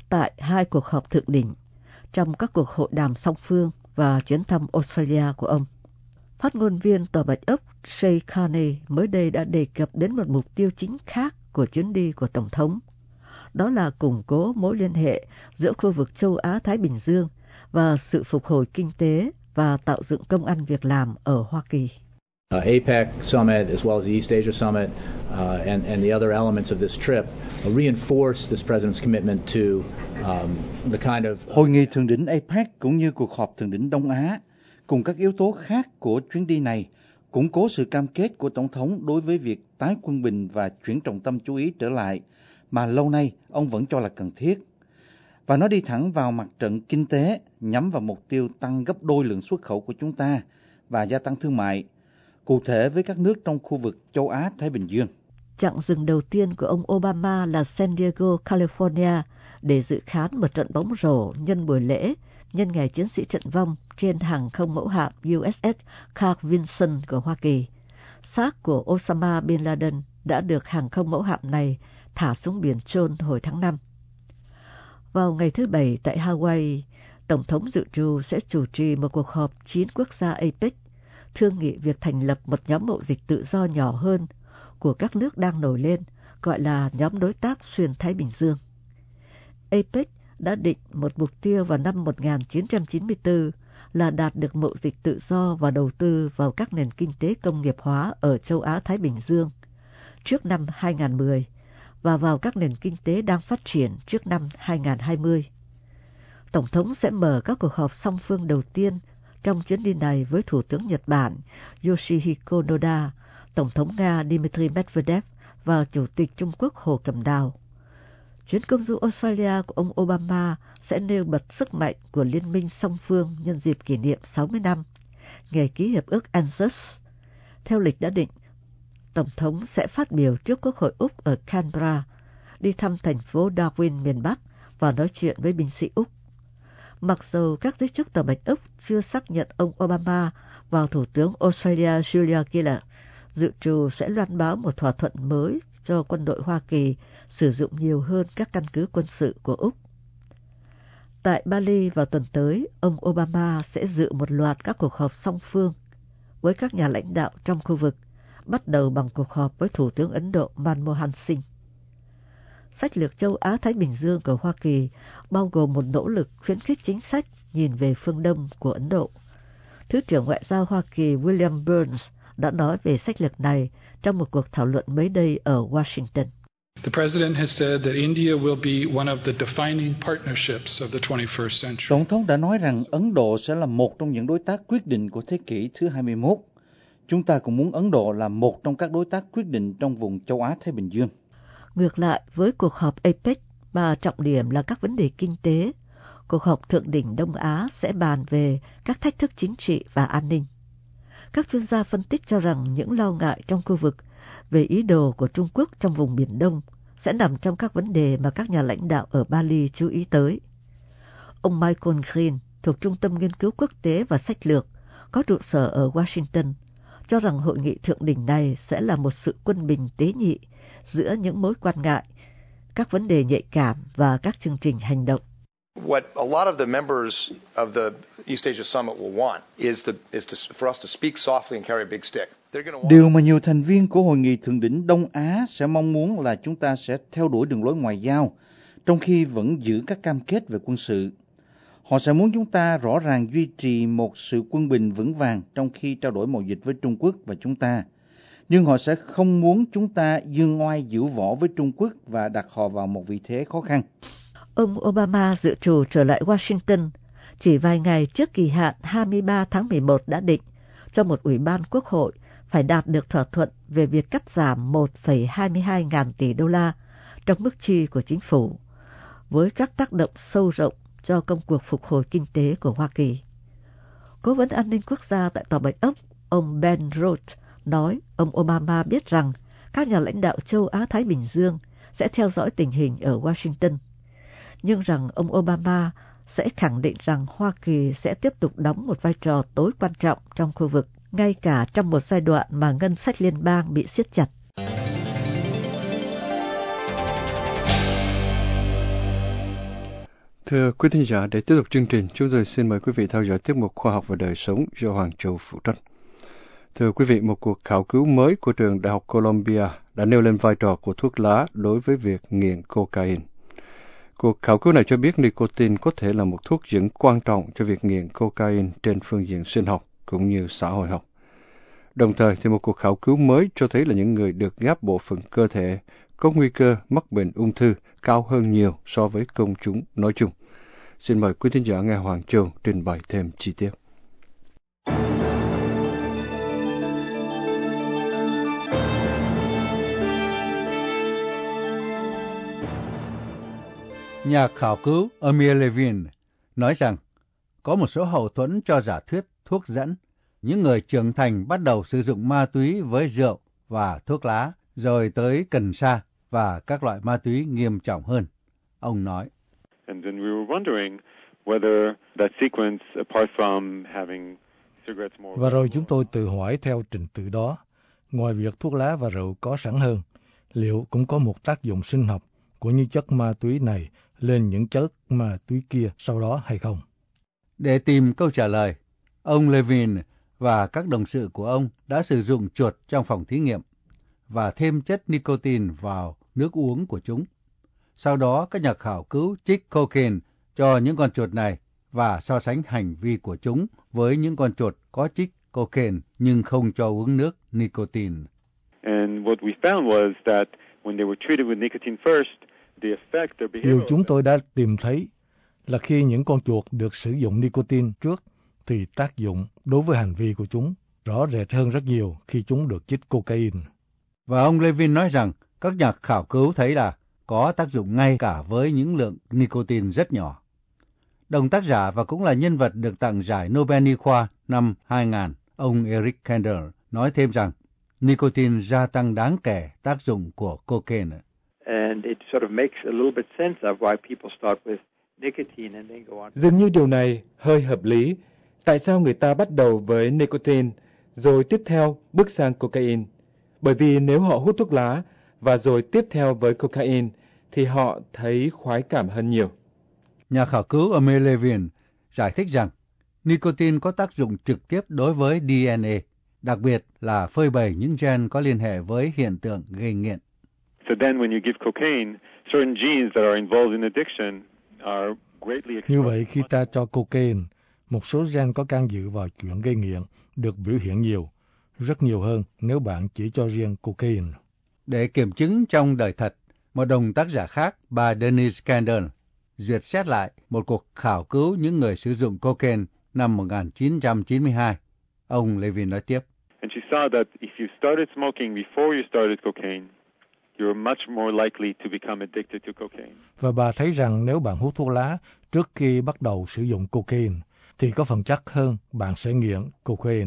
tại 2 cuộc họp thượng đỉnh, trong các cuộc hội đàm song phương và chuyến thăm Australia của ông. Phát ngôn viên Tòa Bạch Ốc Shay Carney mới đây đã đề cập đến một mục tiêu chính khác của chuyến đi của Tổng thống. Đó là củng cố mối liên hệ giữa khu vực châu Á-Thái Bình Dương và sự phục hồi kinh tế và tạo dựng công ăn việc làm ở Hoa Kỳ. APEC summit as well as the East Asia summit and the other elements of this trip reinforce this president's commitment to the kind of Hội nghị thượng đỉnh APEC cũng như cuộc họp thượng đỉnh Đông Á cùng các yếu tố khác của chuyến đi này củng cố sự cam kết của Tổng thống đối với việc tái quân bình và chuyển trọng tâm chú ý trở lại mà lâu nay ông vẫn cho là cần thiết. Và nó đi thẳng vào mặt trận kinh tế, nhắm vào mục tiêu tăng gấp đôi lượng xuất khẩu của chúng ta và gia tăng thương mại, cụ thể với các nước trong khu vực châu Á-Thái Bình Dương. Chặng dừng đầu tiên của ông Obama là San Diego, California, để dự khán một trận bóng rổ nhân buổi lễ nhân ngày chiến sĩ trận vong trên hàng không mẫu hạm USS Carl Vinson của Hoa Kỳ. Xác của Osama Bin Laden đã được hàng không mẫu hạm này thả xuống biển chôn hồi tháng 5. Vào ngày thứ Bảy tại Hawaii, Tổng thống dự trù sẽ chủ trì một cuộc họp 9 quốc gia APEC, thương nghị việc thành lập một nhóm mậu dịch tự do nhỏ hơn của các nước đang nổi lên, gọi là nhóm đối tác xuyên Thái Bình Dương. APEC đã định một mục tiêu vào năm 1994 là đạt được mậu dịch tự do và đầu tư vào các nền kinh tế công nghiệp hóa ở châu Á-Thái Bình Dương trước năm 2010 và vào các nền kinh tế đang phát triển trước năm 2020. Tổng thống sẽ mở các cuộc họp song phương đầu tiên trong chuyến đi này với Thủ tướng Nhật Bản Yoshihiko Noda, Tổng thống Nga Dmitry Medvedev và Chủ tịch Trung Quốc Hồ Cẩm Đào. Chuyến công du Australia của ông Obama sẽ nêu bật sức mạnh của liên minh song phương nhân dịp kỷ niệm 60 năm ngày ký hiệp ước ANZUS. Theo lịch đã định, Tổng thống sẽ phát biểu trước Quốc hội Úc ở Canberra, đi thăm thành phố Darwin miền Bắc và nói chuyện với binh sĩ Úc. Mặc dù các giới chức Tòa Bạch Ốc chưa xác nhận ông Obama và Thủ tướng Australia Julia Gillard, dự trù sẽ loan báo một thỏa thuận mới cho quân đội Hoa Kỳ sử dụng nhiều hơn các căn cứ quân sự của Úc. Tại Bali vào tuần tới, ông Obama sẽ dự một loạt các cuộc họp song phương với các nhà lãnh đạo trong khu vực, bắt đầu bằng cuộc họp với Thủ tướng Ấn Độ Manmohan Singh. Sách lược châu Á-Thái Bình Dương của Hoa Kỳ bao gồm một nỗ lực khuyến khích chính sách nhìn về phương Đông của Ấn Độ. Thứ trưởng Ngoại giao Hoa Kỳ William Burns đã nói về sách lược này trong một cuộc thảo luận mới đây ở Washington. The President has said that India will be one of the defining partnerships of the 21st century. Tổng thống đã nói rằng Ấn Độ sẽ là một trong những đối tác quyết định của thế kỷ thứ 21. Chúng ta cũng muốn Ấn Độ là một trong các đối tác quyết định trong vùng châu Á-Thái Bình Dương. Ngược lại với cuộc họp APEC mà trọng điểm là các vấn đề kinh tế, cuộc họp thượng đỉnh Đông Á sẽ bàn về các thách thức chính trị và an ninh. Các chuyên gia phân tích cho rằng những lo ngại trong khu vực về ý đồ của Trung Quốc trong vùng Biển Đông sẽ nằm trong các vấn đề mà các nhà lãnh đạo ở Bali chú ý tới. Ông Michael Green thuộc Trung tâm Nghiên cứu Quốc tế và Sách lược có trụ sở ở Washington cho rằng hội nghị thượng đỉnh này sẽ là một sự quân bình tế nhị giữa những mối quan ngại, các vấn đề nhạy cảm và các chương trình hành động. What a lot of the members of the East Asia Summit will want is for us to speak softly and carry a big stick. Điều mà nhiều thành viên của Hội nghị Thượng đỉnh Đông Á sẽ mong muốn là chúng ta sẽ theo đuổi đường lối ngoại giao, trong khi vẫn giữ các cam kết về quân sự. Họ sẽ muốn chúng ta rõ ràng duy trì một sự quân bình vững vàng trong khi trao đổi mậu dịch với Trung Quốc và chúng ta. Nhưng họ sẽ không muốn chúng ta giương oai diễu võ với Trung Quốc và đặt họ vào một vị thế khó khăn. Ông Obama dự trù trở lại Washington chỉ vài ngày trước kỳ hạn 23 tháng 11 đã định cho một ủy ban quốc hội phải đạt được thỏa thuận về việc cắt giảm 1,22 ngàn tỷ đô la trong mức chi của chính phủ, với các tác động sâu rộng cho công cuộc phục hồi kinh tế của Hoa Kỳ. Cố vấn an ninh quốc gia tại Tòa Bạch Ốc, ông Ben Rhodes, nói ông Obama biết rằng các nhà lãnh đạo châu Á-Thái Bình Dương sẽ theo dõi tình hình ở Washington, nhưng rằng ông Obama sẽ khẳng định rằng Hoa Kỳ sẽ tiếp tục đóng một vai trò tối quan trọng trong khu vực, ngay cả trong một giai đoạn mà ngân sách liên bang bị siết chặt. Thưa quý thính giả, để tiếp tục chương trình, chúng tôi xin mời quý vị theo dõi tiết mục Khoa học và đời sống do Hoàng Châu phụ trách. Thưa quý vị, một cuộc khảo cứu mới của trường Đại học Columbia đã nêu lên vai trò của thuốc lá đối với việc nghiện cocaine. Cuộc khảo cứu này cho biết nicotine có thể là một thuốc dẫn quan trọng cho việc nghiện cocaine trên phương diện sinh học cũng như xã hội học. Đồng thời, thì một cuộc khảo cứu mới cho thấy là những người được ghép bộ phận cơ thể có nguy cơ mắc bệnh ung thư cao hơn nhiều so với công chúng nói chung. Xin mời quý thính giả nghe Hoàng Châu trình bày thêm chi tiết. Nhà khảo cứu Amir Levin nói rằng có một số hậu thuẫn cho giả thuyết thuốc dẫn. Những người trưởng thành bắt đầu sử dụng ma túy với rượu và thuốc lá, rồi tới cần sa và các loại ma túy nghiêm trọng hơn. Ông nói. And then we were wondering whether that sequence, apart from having cigarettes more. Và rồi chúng tôi tự hỏi theo trình tự đó, ngoài việc thuốc lá và rượu có sẵn hơn, liệu cũng có một tác dụng sinh học của những chất ma túy này lên những chất ma túy kia sau đó hay không? Để tìm câu trả lời, ông Levin và các đồng sự của ông đã sử dụng chuột trong phòng thí nghiệm và thêm chất nicotine vào nước uống của chúng. Sau đó, các nhà khảo cứu trích cocaine cho những con chuột này và so sánh hành vi của chúng với những con chuột có trích cocaine nhưng không cho uống nước nicotine. And what we found was that when they were treated with nicotine first, the effect their behavior. Điều chúng tôi đã tìm thấy là khi những con chuột được sử dụng nicotine trước, thì tác dụng đối với hành vi của chúng rõ rệt hơn rất nhiều khi chúng được chích cocaine. Và ông Levin nói rằng các nhà khảo cứu thấy là có tác dụng ngay cả với những lượng nicotine rất nhỏ. Đồng tác giả và cũng là nhân vật được tặng giải Nobel Y khoa năm 2000, ông Eric Kandel nói thêm rằng nicotine gia tăng đáng kể tác dụng của cocaine. And it sort of makes a little bit sense of why people start with nicotine and then go on. Dường như điều này hơi hợp lý. Tại sao người ta bắt đầu với nicotine, rồi tiếp theo bước sang cocaine? Bởi vì nếu họ hút thuốc lá và rồi tiếp theo với cocaine, thì họ thấy khoái cảm hơn nhiều. Nhà khảo cứu Amir Levin giải thích rằng nicotine có tác dụng trực tiếp đối với DNA, đặc biệt là phơi bày những gen có liên hệ với hiện tượng gây nghiện. So then when you give cocaine, certain genes that are involved in addiction are greatly expressed. Như vậy, khi ta cho cocaine, một số gen có can dự vào chuyện gây nghiện được biểu hiện nhiều, rất nhiều hơn nếu bạn chỉ cho riêng cocaine. Để kiểm chứng trong đời thật, một đồng tác giả khác, bà Denise Kandel, duyệt xét lại một cuộc khảo cứu những người sử dụng cocaine năm 1992. Ông Levin nói tiếp. And she saw that if you started smoking before you started cocaine, you're much more likely to become addicted to cocaine. Và bà thấy rằng nếu bạn hút thuốc lá trước khi bắt đầu sử dụng cocaine, thì có phần chắc hơn bạn sẽ nghiện cocaine.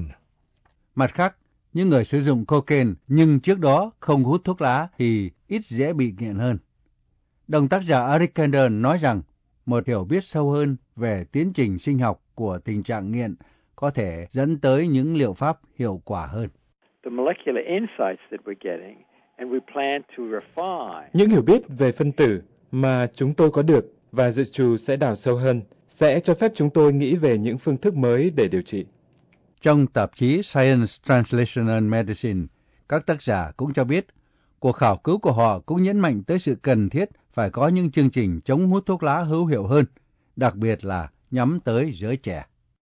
Mặt khác, những người sử dụng cocaine nhưng trước đó không hút thuốc lá thì ít dễ bị nghiện hơn. Đồng tác giả Eric Kandel nói rằng một hiểu biết sâu hơn về tiến trình sinh học của tình trạng nghiện có thể dẫn tới những liệu pháp hiệu quả hơn. The molecular insights that we're getting, and we plan to refine. Những hiểu biết về phân tử mà chúng tôi có được và dự trù sẽ đào sâu hơn, sẽ cho phép chúng tôi nghĩ về những phương thức mới để điều trị. Trong tạp chí Science Translational Medicine, các tác giả cũng cho biết cuộc khảo cứu của họ cũng nhấn mạnh tới sự cần thiết phải có những chương trình chống hút thuốc lá hữu hiệu hơn, đặc biệt là nhắm tới giới trẻ.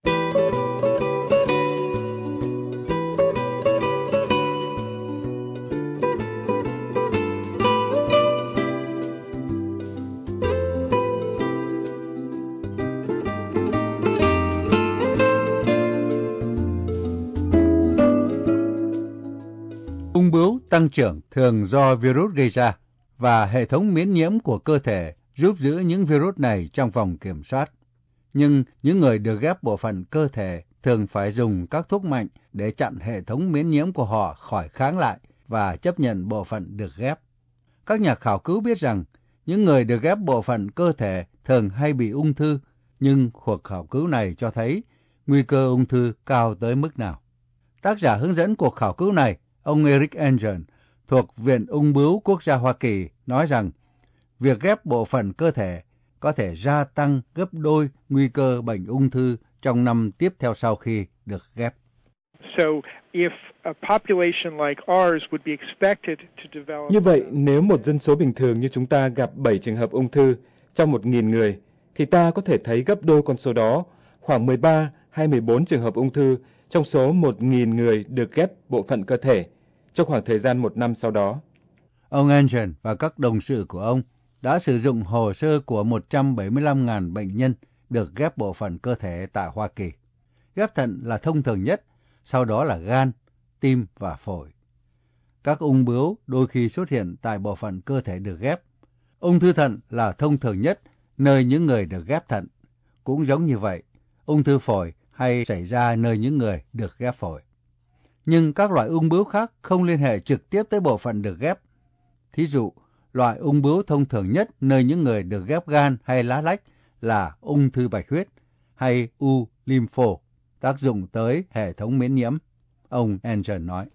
Ung bướu tăng trưởng thường do virus gây ra và hệ thống miễn nhiễm của cơ thể giúp giữ những virus này trong vòng kiểm soát. Nhưng những người được ghép bộ phận cơ thể thường phải dùng các thuốc mạnh để chặn hệ thống miễn nhiễm của họ khỏi kháng lại và chấp nhận bộ phận được ghép. Các nhà khảo cứu biết rằng những người được ghép bộ phận cơ thể thường hay bị ung thư, nhưng cuộc khảo cứu này cho thấy nguy cơ ung thư cao tới mức nào. Tác giả hướng dẫn cuộc khảo cứu này, ông Eric Engel, thuộc Viện Ung bướu Quốc gia Hoa Kỳ, nói rằng việc ghép bộ phận cơ thể có thể gia tăng gấp đôi nguy cơ bệnh ung thư trong năm tiếp theo sau khi được ghép. Như vậy, nếu một dân số bình thường như chúng ta gặp 7 trường hợp ung thư trong 1.000 người, thì ta có thể thấy gấp đôi con số đó, khoảng 13 hay 14 trường hợp ung thư trong số 1.000 người được ghép bộ phận cơ thể trong khoảng thời gian 1 năm sau đó. Ông Angel và các đồng sự của ông đã sử dụng hồ sơ của 175.000 bệnh nhân được ghép bộ phận cơ thể tại Hoa Kỳ. Ghép thận là thông thường nhất, sau đó là gan, tim và phổi. Các ung bướu đôi khi xuất hiện tại bộ phận cơ thể được ghép. Ung thư thận là thông thường nhất nơi những người được ghép thận. Cũng giống như vậy, ung thư phổi hay xảy ra nơi những người được ghép phổi. Nhưng các loại ung bướu khác không liên hệ trực tiếp tới bộ phận được ghép. Thí dụ, loại ung bướu thông thường nhất nơi những người được ghép gan hay lá lách là ung thư bạch huyết hay u lympho, tác dụng tới hệ thống miễn nhiễm. Ông Angel nói.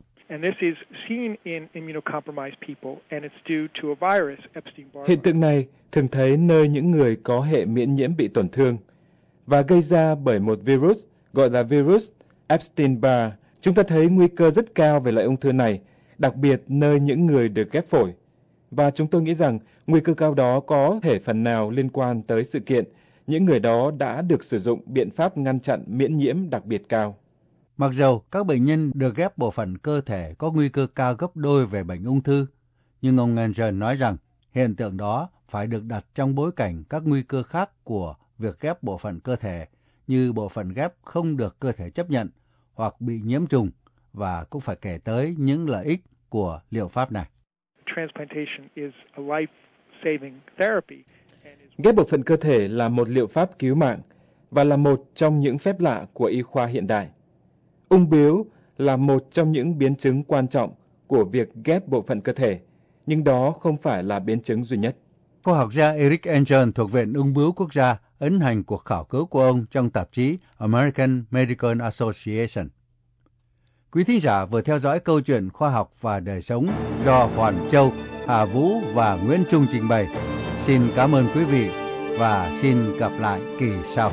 Hiện tượng này thường thấy nơi những người có hệ miễn nhiễm bị tổn thương và gây ra bởi một virus gọi là virus Epstein-Barr. Chúng ta thấy nguy cơ rất cao về loại ung thư này, đặc biệt nơi những người được ghép phổi. Và chúng tôi nghĩ rằng nguy cơ cao đó có thể phần nào liên quan tới sự kiện những người đó đã được sử dụng biện pháp ngăn chặn miễn nhiễm đặc biệt cao. Mặc dầu các bệnh nhân được ghép bộ phận cơ thể có nguy cơ cao gấp đôi về bệnh ung thư, nhưng ông Angel nói rằng hiện tượng đó phải được đặt trong bối cảnh các nguy cơ khác của việc ghép bộ phận cơ thể, như bộ phận ghép không được cơ thể chấp nhận hoặc bị nhiễm trùng, và cũng phải kể tới những lợi ích của liệu pháp này. Ghép bộ phận cơ thể là một liệu pháp cứu mạng và là một trong những phép lạ của y khoa hiện đại. Ung bướu là một trong những biến chứng quan trọng của việc ghép bộ phận cơ thể, nhưng đó không phải là biến chứng duy nhất. Khoa học gia Eric Angel thuộc Viện Ung bướu Quốc gia ấn hành cuộc khảo cứu của ông trong tạp chí American Medical Association. Quý thính giả vừa theo dõi câu chuyện khoa học và đời sống do Hoàn Châu, Hà Vũ và Nguyễn Trung trình bày. Xin cảm ơn quý vị và xin gặp lại kỳ sau.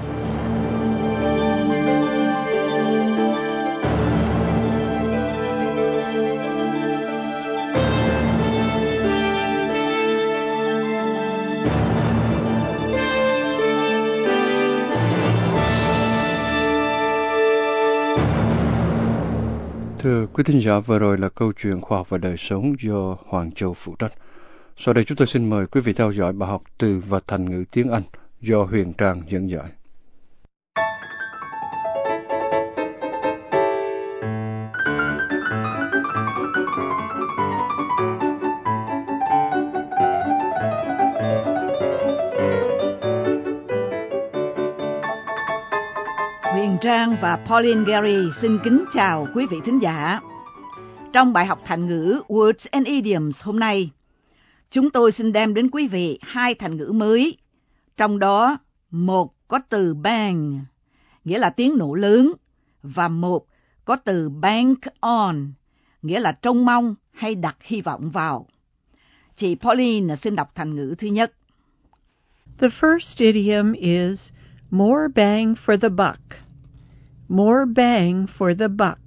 Thưa quý thính giả, vừa rồi là câu chuyện khoa học và đời sống do Hoàng Châu phụ trách. Sau đây chúng tôi xin mời quý vị theo dõi bài học từ và thành ngữ tiếng Anh do Huyền Trang dẫn dạy. Huyền Trang và Pauline Gary xin kính chào quý vị thính giả. Trong bài học thành ngữ Words and Idioms hôm nay, chúng tôi xin đem đến quý vị 2 thành ngữ mới. Trong đó, một có từ bang, nghĩa là tiếng nổ lớn, và một có từ bank on, nghĩa là trông mong hay đặt hy vọng vào. Chị Pauline xin đọc thành ngữ thứ nhất. The first idiom is more bang for the buck. More bang for the buck.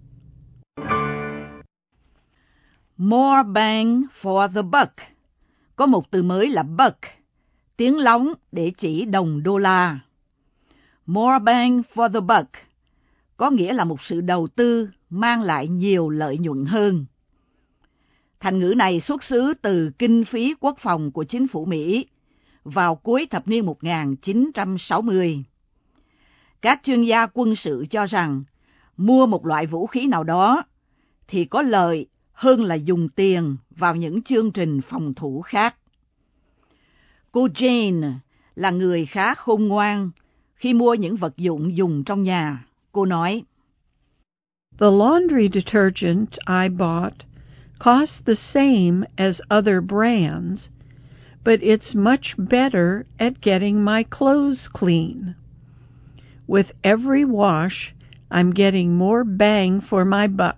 More bang for the buck. Có một từ mới là buck, tiếng lóng để chỉ đồng đô la. More bang for the buck có nghĩa là một sự đầu tư mang lại nhiều lợi nhuận hơn. Thành ngữ này xuất xứ từ kinh phí quốc phòng của chính phủ Mỹ vào cuối thập niên 1960. Các chuyên gia quân sự cho rằng mua một loại vũ khí nào đó thì có lợi hơn là dùng tiền vào những chương trình phòng thủ khác. Cô Jane là người khá khôn ngoan khi mua những vật dụng dùng trong nhà. Cô nói, The laundry detergent I bought costs the same as other brands, but it's much better at getting my clothes clean. With every wash, I'm getting more bang for my buck.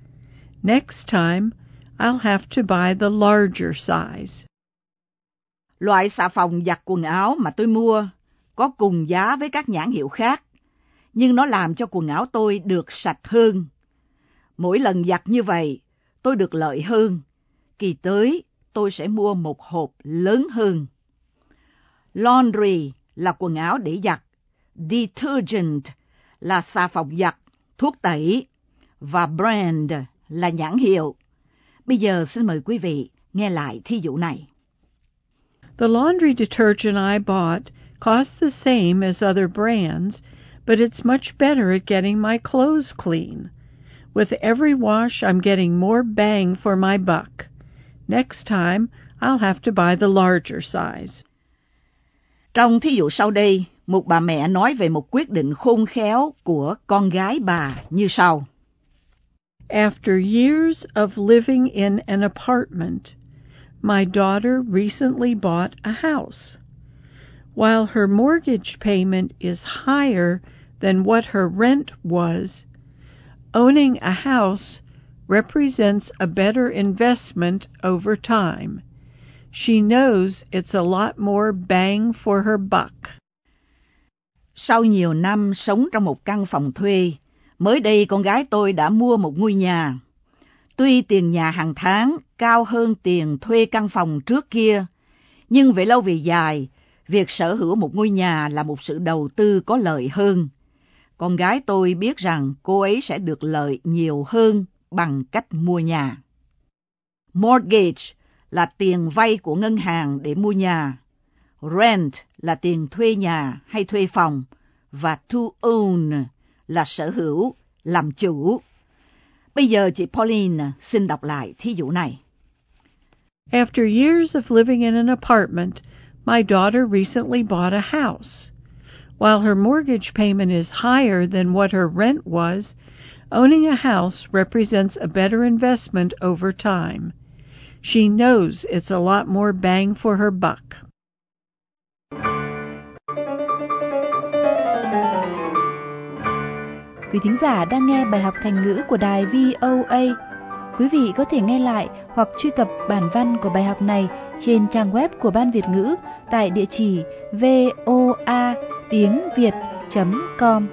Next time, I'll have to buy the larger size. Loại xà phòng giặt quần áo mà tôi mua có cùng giá với các nhãn hiệu khác, nhưng nó làm cho quần áo tôi được sạch hơn. Mỗi lần giặt như vậy, tôi được lợi hơn. Kỳ tới, tôi sẽ mua một hộp lớn hơn. Laundry là quần áo để giặt, detergent là xà phòng giặt, thuốc tẩy, và brand là nhãn hiệu. Bây giờ xin mời quý vị nghe lại thí dụ này. The laundry detergent I bought costs the same as other brands, but it's much better at getting my clothes clean. With every wash, I'm getting more bang for my buck. Next time, I'll have to buy the larger size. Trong thí dụ sau đây, một bà mẹ nói về một quyết định khôn khéo của con gái bà như sau. After years of living in an apartment, my daughter recently bought a house. While her mortgage payment is higher than what her rent was, owning a house represents a better investment over time. She knows it's a lot more bang for her buck. Sau nhiều năm sống trong một căn phòng thuê, mới đây con gái tôi đã mua một ngôi nhà. Tuy tiền nhà hàng tháng cao hơn tiền thuê căn phòng trước kia, nhưng về lâu về dài, việc sở hữu một ngôi nhà là một sự đầu tư có lợi hơn. Con gái tôi biết rằng cô ấy sẽ được lợi nhiều hơn bằng cách mua nhà. Mortgage là tiền vay của ngân hàng để mua nhà. Rent là tiền thuê nhà hay thuê phòng. Và to own là sở hữu, làm chủ. Bây giờ chị Pauline xin đọc lại thí dụ này. After years of living in an apartment, my daughter recently bought a house. While her mortgage payment is higher than what her rent was, owning a house represents a better investment over time. She knows it's a lot more bang for her buck. Quý thính giả đang nghe bài học Thành ngữ của đài VOA. Quý vị có thể nghe lại hoặc truy cập bản văn của bài học này trên trang web của Ban Việt ngữ tại địa chỉ voatiengviet.com.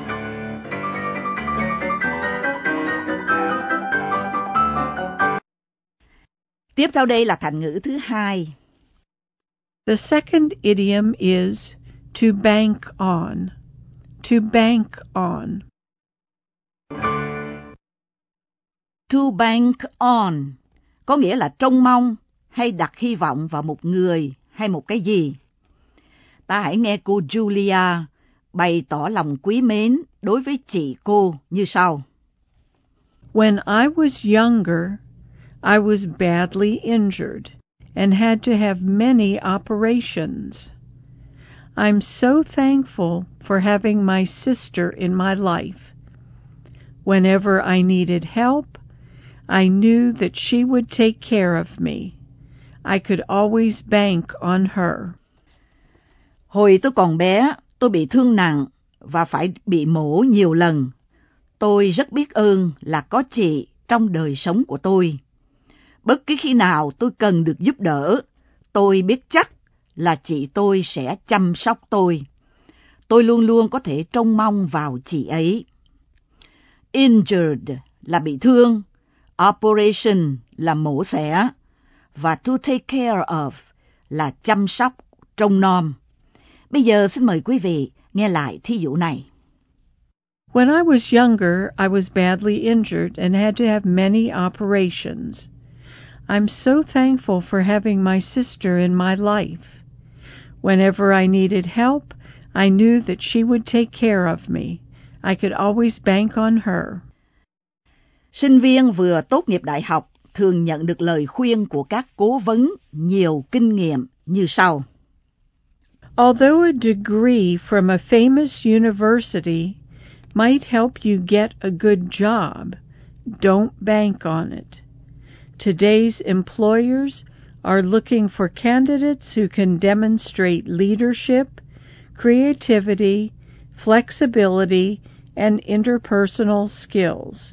Tiếp theo đây là thành ngữ thứ hai. The second idiom is to bank on. To bank on. To bank on có nghĩa là trông mong hay đặt hy vọng vào một người hay một cái gì. Ta hãy nghe cô Julia bày tỏ lòng quý mến đối với chị cô như sau. When I was younger, I was badly injured and had to have many operations. I'm so thankful for having my sister in my life. Whenever I needed help, I knew that she would take care of me. I could always bank on her. Hồi tôi còn bé, tôi bị thương nặng và phải bị mổ nhiều lần. Tôi rất biết ơn là có chị trong đời sống của tôi. Bất cứ khi nào tôi cần được giúp đỡ, tôi biết chắc là chị tôi sẽ chăm sóc tôi. Tôi luôn luôn có thể trông mong vào chị ấy. Injured là bị thương, operation là mổ xẻ, và to take care of là chăm sóc, trông nom. Bây giờ xin mời quý vị nghe lại thí dụ này. When I was younger, I was badly injured and had to have many operations. I'm so thankful for having my sister in my life. Whenever I needed help, I knew that she would take care of me. I could always bank on her. Sinh viên vừa tốt nghiệp đại học thường nhận được lời khuyên của các cố vấn nhiều kinh nghiệm như sau. Although a degree from a famous university might help you get a good job, don't bank on it. Today's employers are looking for candidates who can demonstrate leadership, creativity, flexibility, and interpersonal skills.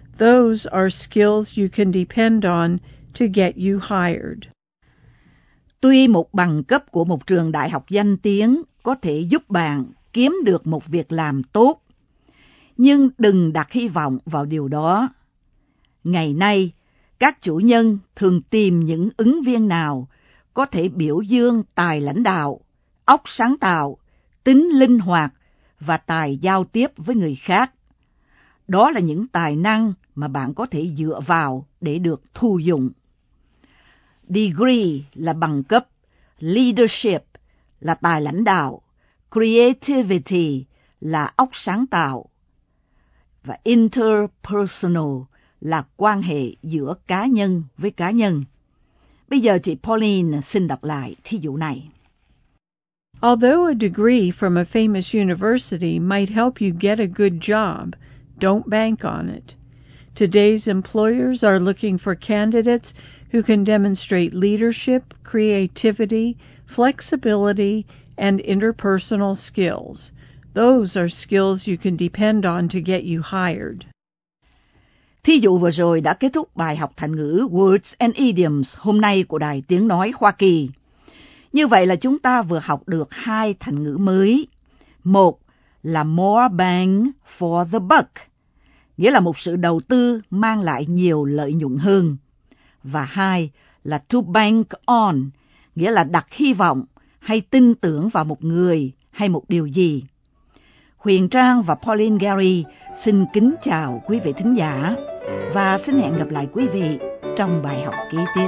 Those are skills you can depend on to get you hired. Tuy một bằng cấp của một trường đại học danh tiếng có thể giúp bạn kiếm được một việc làm tốt, nhưng đừng đặt hy vọng vào điều đó. Ngày nay, các chủ nhân thường tìm những ứng viên nào có thể biểu dương tài lãnh đạo, óc sáng tạo, tính linh hoạt và tài giao tiếp với người khác. Đó là những tài năng mà bạn có thể dựa vào để được thu dụng. Degree là bằng cấp, leadership là tài lãnh đạo, creativity là óc sáng tạo, và interpersonal là quan hệ giữa cá nhân với cá nhân. Bây giờ chị Pauline xin đọc lại thí dụ này. Although a degree from a famous university might help you get a good job, don't bank on it. Today's employers are looking for candidates who can demonstrate leadership, creativity, flexibility, and interpersonal skills. Those are skills you can depend on to get you hired. Thí dụ vừa rồi đã kết thúc bài học thành ngữ Words and Idioms hôm nay của Đài Tiếng Nói Hoa Kỳ. Như vậy là chúng ta vừa học được 2 thành ngữ mới. Một là more bang for the buck, nghĩa là một sự đầu tư mang lại nhiều lợi nhuận hơn. Và 2 là to bank on, nghĩa là đặt hy vọng hay tin tưởng vào một người hay một điều gì. Huyền Trang và Pauline Gary xin kính chào quý vị thính giả và xin hẹn gặp lại quý vị trong bài học kế tiếp.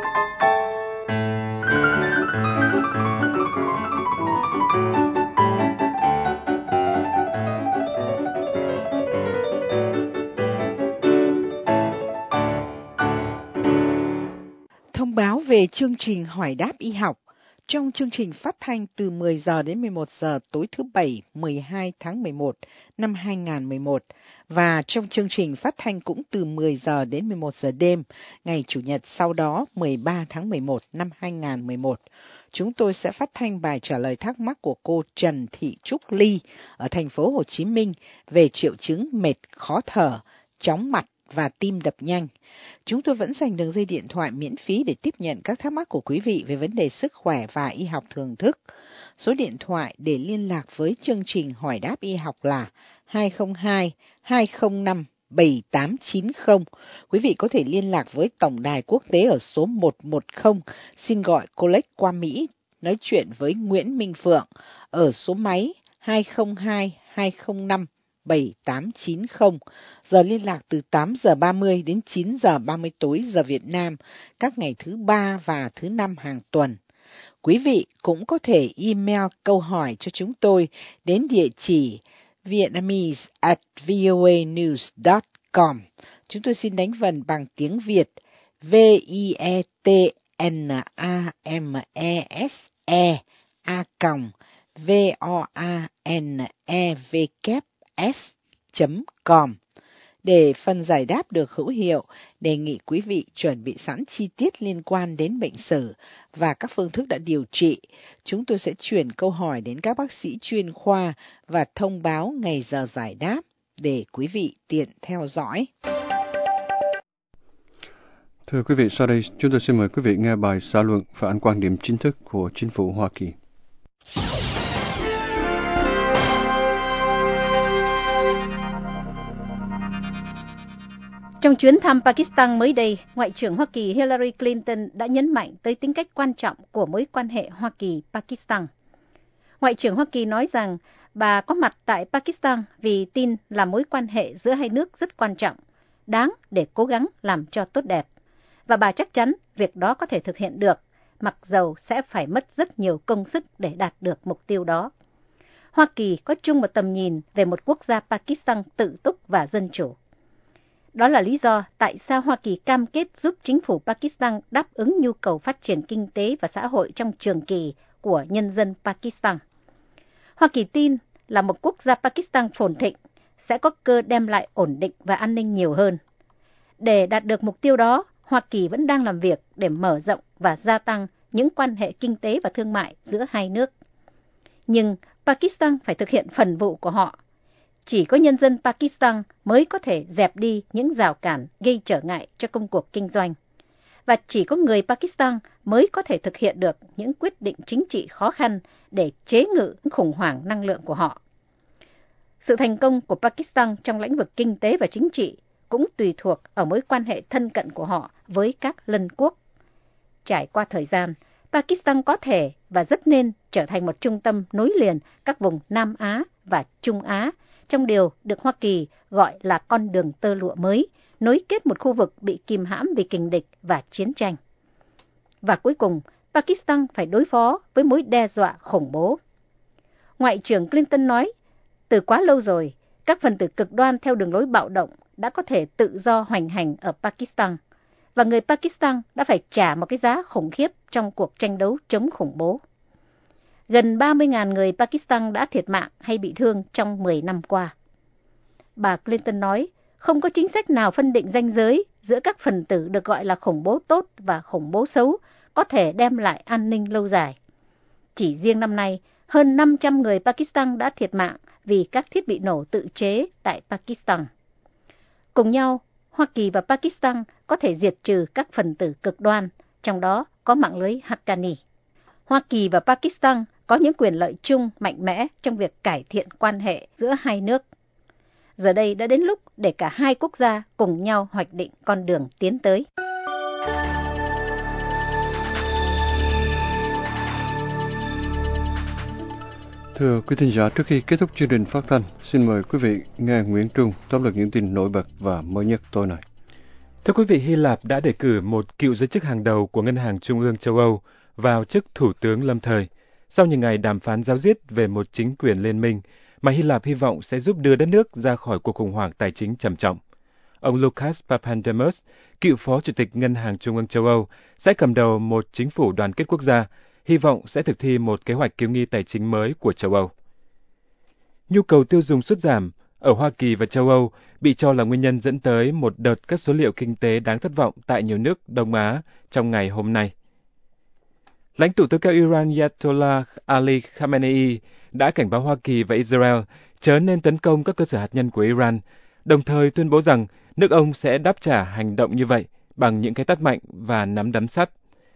Thông báo về chương trình hỏi đáp y học trong chương trình phát thanh từ 10 giờ đến 11 giờ tối thứ Bảy 12 tháng 11 năm 2011 và trong chương trình phát thanh cũng từ 10 giờ đến 11 giờ đêm ngày Chủ nhật sau đó 13 tháng 11 năm 2011. Chúng tôi sẽ phát thanh bài trả lời thắc mắc của cô Trần Thị Trúc Ly ở thành phố Hồ Chí Minh về triệu chứng mệt, khó thở, chóng mặt và tim đập nhanh. Chúng tôi vẫn dành đường dây điện thoại miễn phí để tiếp nhận các thắc mắc của quý vị về vấn đề sức khỏe và y học thường thức. Số điện thoại để liên lạc với chương trình hỏi đáp y học là 202-205-7890. Quý vị có thể liên lạc với Tổng đài quốc tế ở số 110, xin gọi Collect qua Mỹ, nói chuyện với Nguyễn Minh Phượng ở số máy 202-205-7890. Giờ liên lạc từ 8 giờ 30 đến 9 giờ 30 tối giờ Việt Nam, các ngày thứ Ba và thứ Năm hàng tuần. Quý vị cũng có thể email câu hỏi cho chúng tôi đến địa chỉ vietnamese@voanews.com. Chúng tôi xin đánh vần bằng tiếng Việt vietnamese@voanevs.com. Để phần giải đáp được hữu hiệu, đề nghị quý vị chuẩn bị sẵn chi tiết liên quan đến bệnh sử và các phương thức đã điều trị. Chúng tôi sẽ chuyển câu hỏi đến các bác sĩ chuyên khoa và thông báo ngày giờ giải đáp để quý vị tiện theo dõi. Thưa quý vị, sau đây chúng tôi xin mời quý vị nghe bài xã luận phản ánh quan điểm chính thức của chính phủ Hoa Kỳ. Trong chuyến thăm Pakistan mới đây, Ngoại trưởng Hoa Kỳ Hillary Clinton đã nhấn mạnh tới tính cách quan trọng của mối quan hệ Hoa Kỳ-Pakistan. Ngoại trưởng Hoa Kỳ nói rằng bà có mặt tại Pakistan vì tin là mối quan hệ giữa hai nước rất quan trọng, đáng để cố gắng làm cho tốt đẹp. Và bà chắc chắn việc đó có thể thực hiện được, mặc dầu sẽ phải mất rất nhiều công sức để đạt được mục tiêu đó. Hoa Kỳ có chung một tầm nhìn về một quốc gia Pakistan tự túc và dân chủ. Đó là lý do tại sao Hoa Kỳ cam kết giúp chính phủ Pakistan đáp ứng nhu cầu phát triển kinh tế và xã hội trong trường kỳ của nhân dân Pakistan. Hoa Kỳ tin là một quốc gia Pakistan phồn thịnh sẽ có cơ đem lại ổn định và an ninh nhiều hơn. Để đạt được mục tiêu đó, Hoa Kỳ vẫn đang làm việc để mở rộng và gia tăng những quan hệ kinh tế và thương mại giữa hai nước. Nhưng Pakistan phải thực hiện phần vụ của họ. Chỉ có nhân dân Pakistan mới có thể dẹp đi những rào cản gây trở ngại cho công cuộc kinh doanh. và chỉ có người Pakistan mới có thể thực hiện được những quyết định chính trị khó khăn để chế ngự khủng hoảng năng lượng của họ. Sự thành công của Pakistan trong lĩnh vực kinh tế và chính trị cũng tùy thuộc ở mối quan hệ thân cận của họ với các lân quốc. Trải qua thời gian, Pakistan có thể và rất nên trở thành một trung tâm nối liền các vùng Nam Á và Trung Á trong điều được Hoa Kỳ gọi là con đường tơ lụa mới, nối kết một khu vực bị kìm hãm vì kình địch và chiến tranh. Và cuối cùng, Pakistan phải đối phó với mối đe dọa khủng bố. Ngoại trưởng Clinton nói, từ quá lâu rồi, các phần tử cực đoan theo đường lối bạo động đã có thể tự do hoành hành ở Pakistan, và người Pakistan đã phải trả một cái giá khủng khiếp trong cuộc tranh đấu chống khủng bố. Gần 30.000 người Pakistan đã thiệt mạng hay bị thương trong 10 năm qua. Bà Clinton nói, không có chính sách nào phân định ranh giới giữa các phần tử được gọi là khủng bố tốt và khủng bố xấu có thể đem lại an ninh lâu dài. Chỉ riêng năm nay, hơn 500 người Pakistan đã thiệt mạng vì các thiết bị nổ tự chế tại Pakistan. Cùng nhau, Hoa Kỳ và Pakistan có thể diệt trừ các phần tử cực đoan, trong đó có mạng lưới Haqqani. Hoa Kỳ và Pakistan có những quyền lợi chung mạnh mẽ trong việc cải thiện quan hệ giữa hai nước. Giờ đây đã đến lúc để cả hai quốc gia cùng nhau hoạch định con đường tiến tới. Thưa quý thính giả, trước khi kết thúc chương trình phát thanh, xin mời quý vị nghe Nguyễn Trung tóm lược những tin nổi bật và mới nhất tối nay. Thưa quý vị, Hy Lạp đã đề cử một cựu giới chức hàng đầu của Ngân hàng Trung ương châu Âu vào chức thủ tướng lâm thời, sau những ngày đàm phán ráo riết về một chính quyền liên minh mà Hy Lạp hy vọng sẽ giúp đưa đất nước ra khỏi cuộc khủng hoảng tài chính trầm trọng. Ông Lucas Papandreou, cựu phó chủ tịch Ngân hàng Trung ương châu Âu, sẽ cầm đầu một chính phủ đoàn kết quốc gia, hy vọng sẽ thực thi một kế hoạch cứu nghi tài chính mới của châu Âu. Nhu cầu tiêu dùng sút giảm ở Hoa Kỳ và châu Âu bị cho là nguyên nhân dẫn tới một đợt các số liệu kinh tế đáng thất vọng tại nhiều nước Đông Á trong ngày hôm nay. Lãnh tụ tối cao Iran Ayatollah Ali Khamenei đã cảnh báo Hoa Kỳ và Israel chớ nên tấn công các cơ sở hạt nhân của Iran, đồng thời tuyên bố rằng nước ông sẽ đáp trả hành động như vậy bằng những cái tát mạnh và nắm đấm sắt.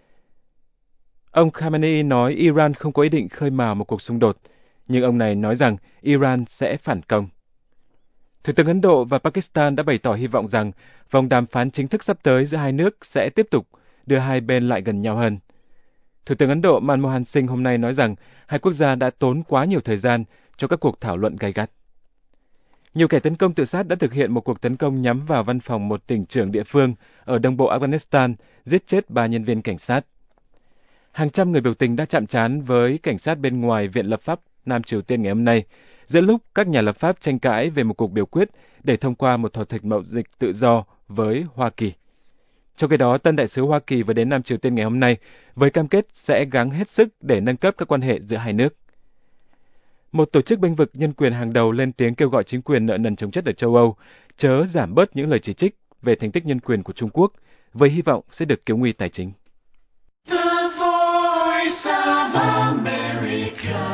Ông Khamenei nói Iran không có ý định khơi mào một cuộc xung đột, nhưng ông này nói rằng Iran sẽ phản công. Thủ tướng Ấn Độ và Pakistan đã bày tỏ hy vọng rằng vòng đàm phán chính thức sắp tới giữa hai nước sẽ tiếp tục đưa hai bên lại gần nhau hơn. Thủ tướng Ấn Độ Manmohan Singh hôm nay nói rằng hai quốc gia đã tốn quá nhiều thời gian cho các cuộc thảo luận gay gắt. Nhiều kẻ tấn công tự sát đã thực hiện một cuộc tấn công nhắm vào văn phòng một tỉnh trưởng địa phương ở đông bộ Afghanistan, giết chết 3 nhân viên cảnh sát. Hàng trăm người biểu tình đã chạm trán với cảnh sát bên ngoài Viện Lập pháp Nam Triều Tiên ngày hôm nay, giữa lúc các nhà lập pháp tranh cãi về một cuộc biểu quyết để thông qua một thỏa thuận mậu dịch tự do với Hoa Kỳ. Trong khi đó, tân đại sứ Hoa Kỳ vừa đến Nam Triều Tiên ngày hôm nay với cam kết sẽ gắng hết sức để nâng cấp các quan hệ giữa hai nước. Một tổ chức bênh vực nhân quyền hàng đầu lên tiếng kêu gọi chính quyền nợ nần chồng chất ở châu Âu chớ giảm bớt những lời chỉ trích về thành tích nhân quyền của Trung Quốc, với hy vọng sẽ được cứu nguy tài chính. The Voice of America.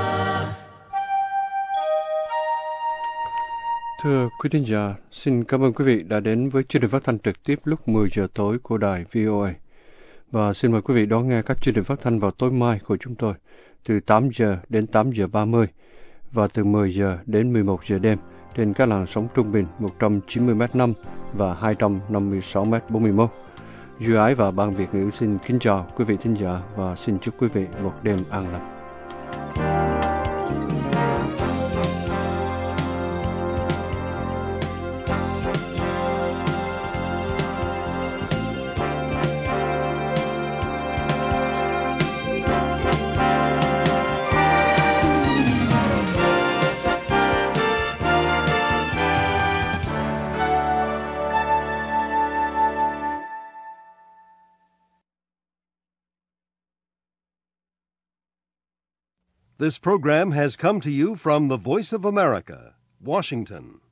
Thưa quý thính giả, xin cảm ơn quý vị đã đến với chương trình phát thanh trực tiếp lúc 10 giờ tối của đài VOA. Và xin mời quý vị đón nghe các chương trình phát thanh vào tối mai của chúng tôi từ 8 giờ đến 8 giờ 30 và từ 10 giờ đến 11 giờ đêm trên các làn sóng trung bình 190m5 và 256m41. Duy Ái và Ban Việt ngữ xin kính chào quý vị thính giả và xin chúc quý vị một đêm an lành. This program has come to you from the Voice of America, Washington.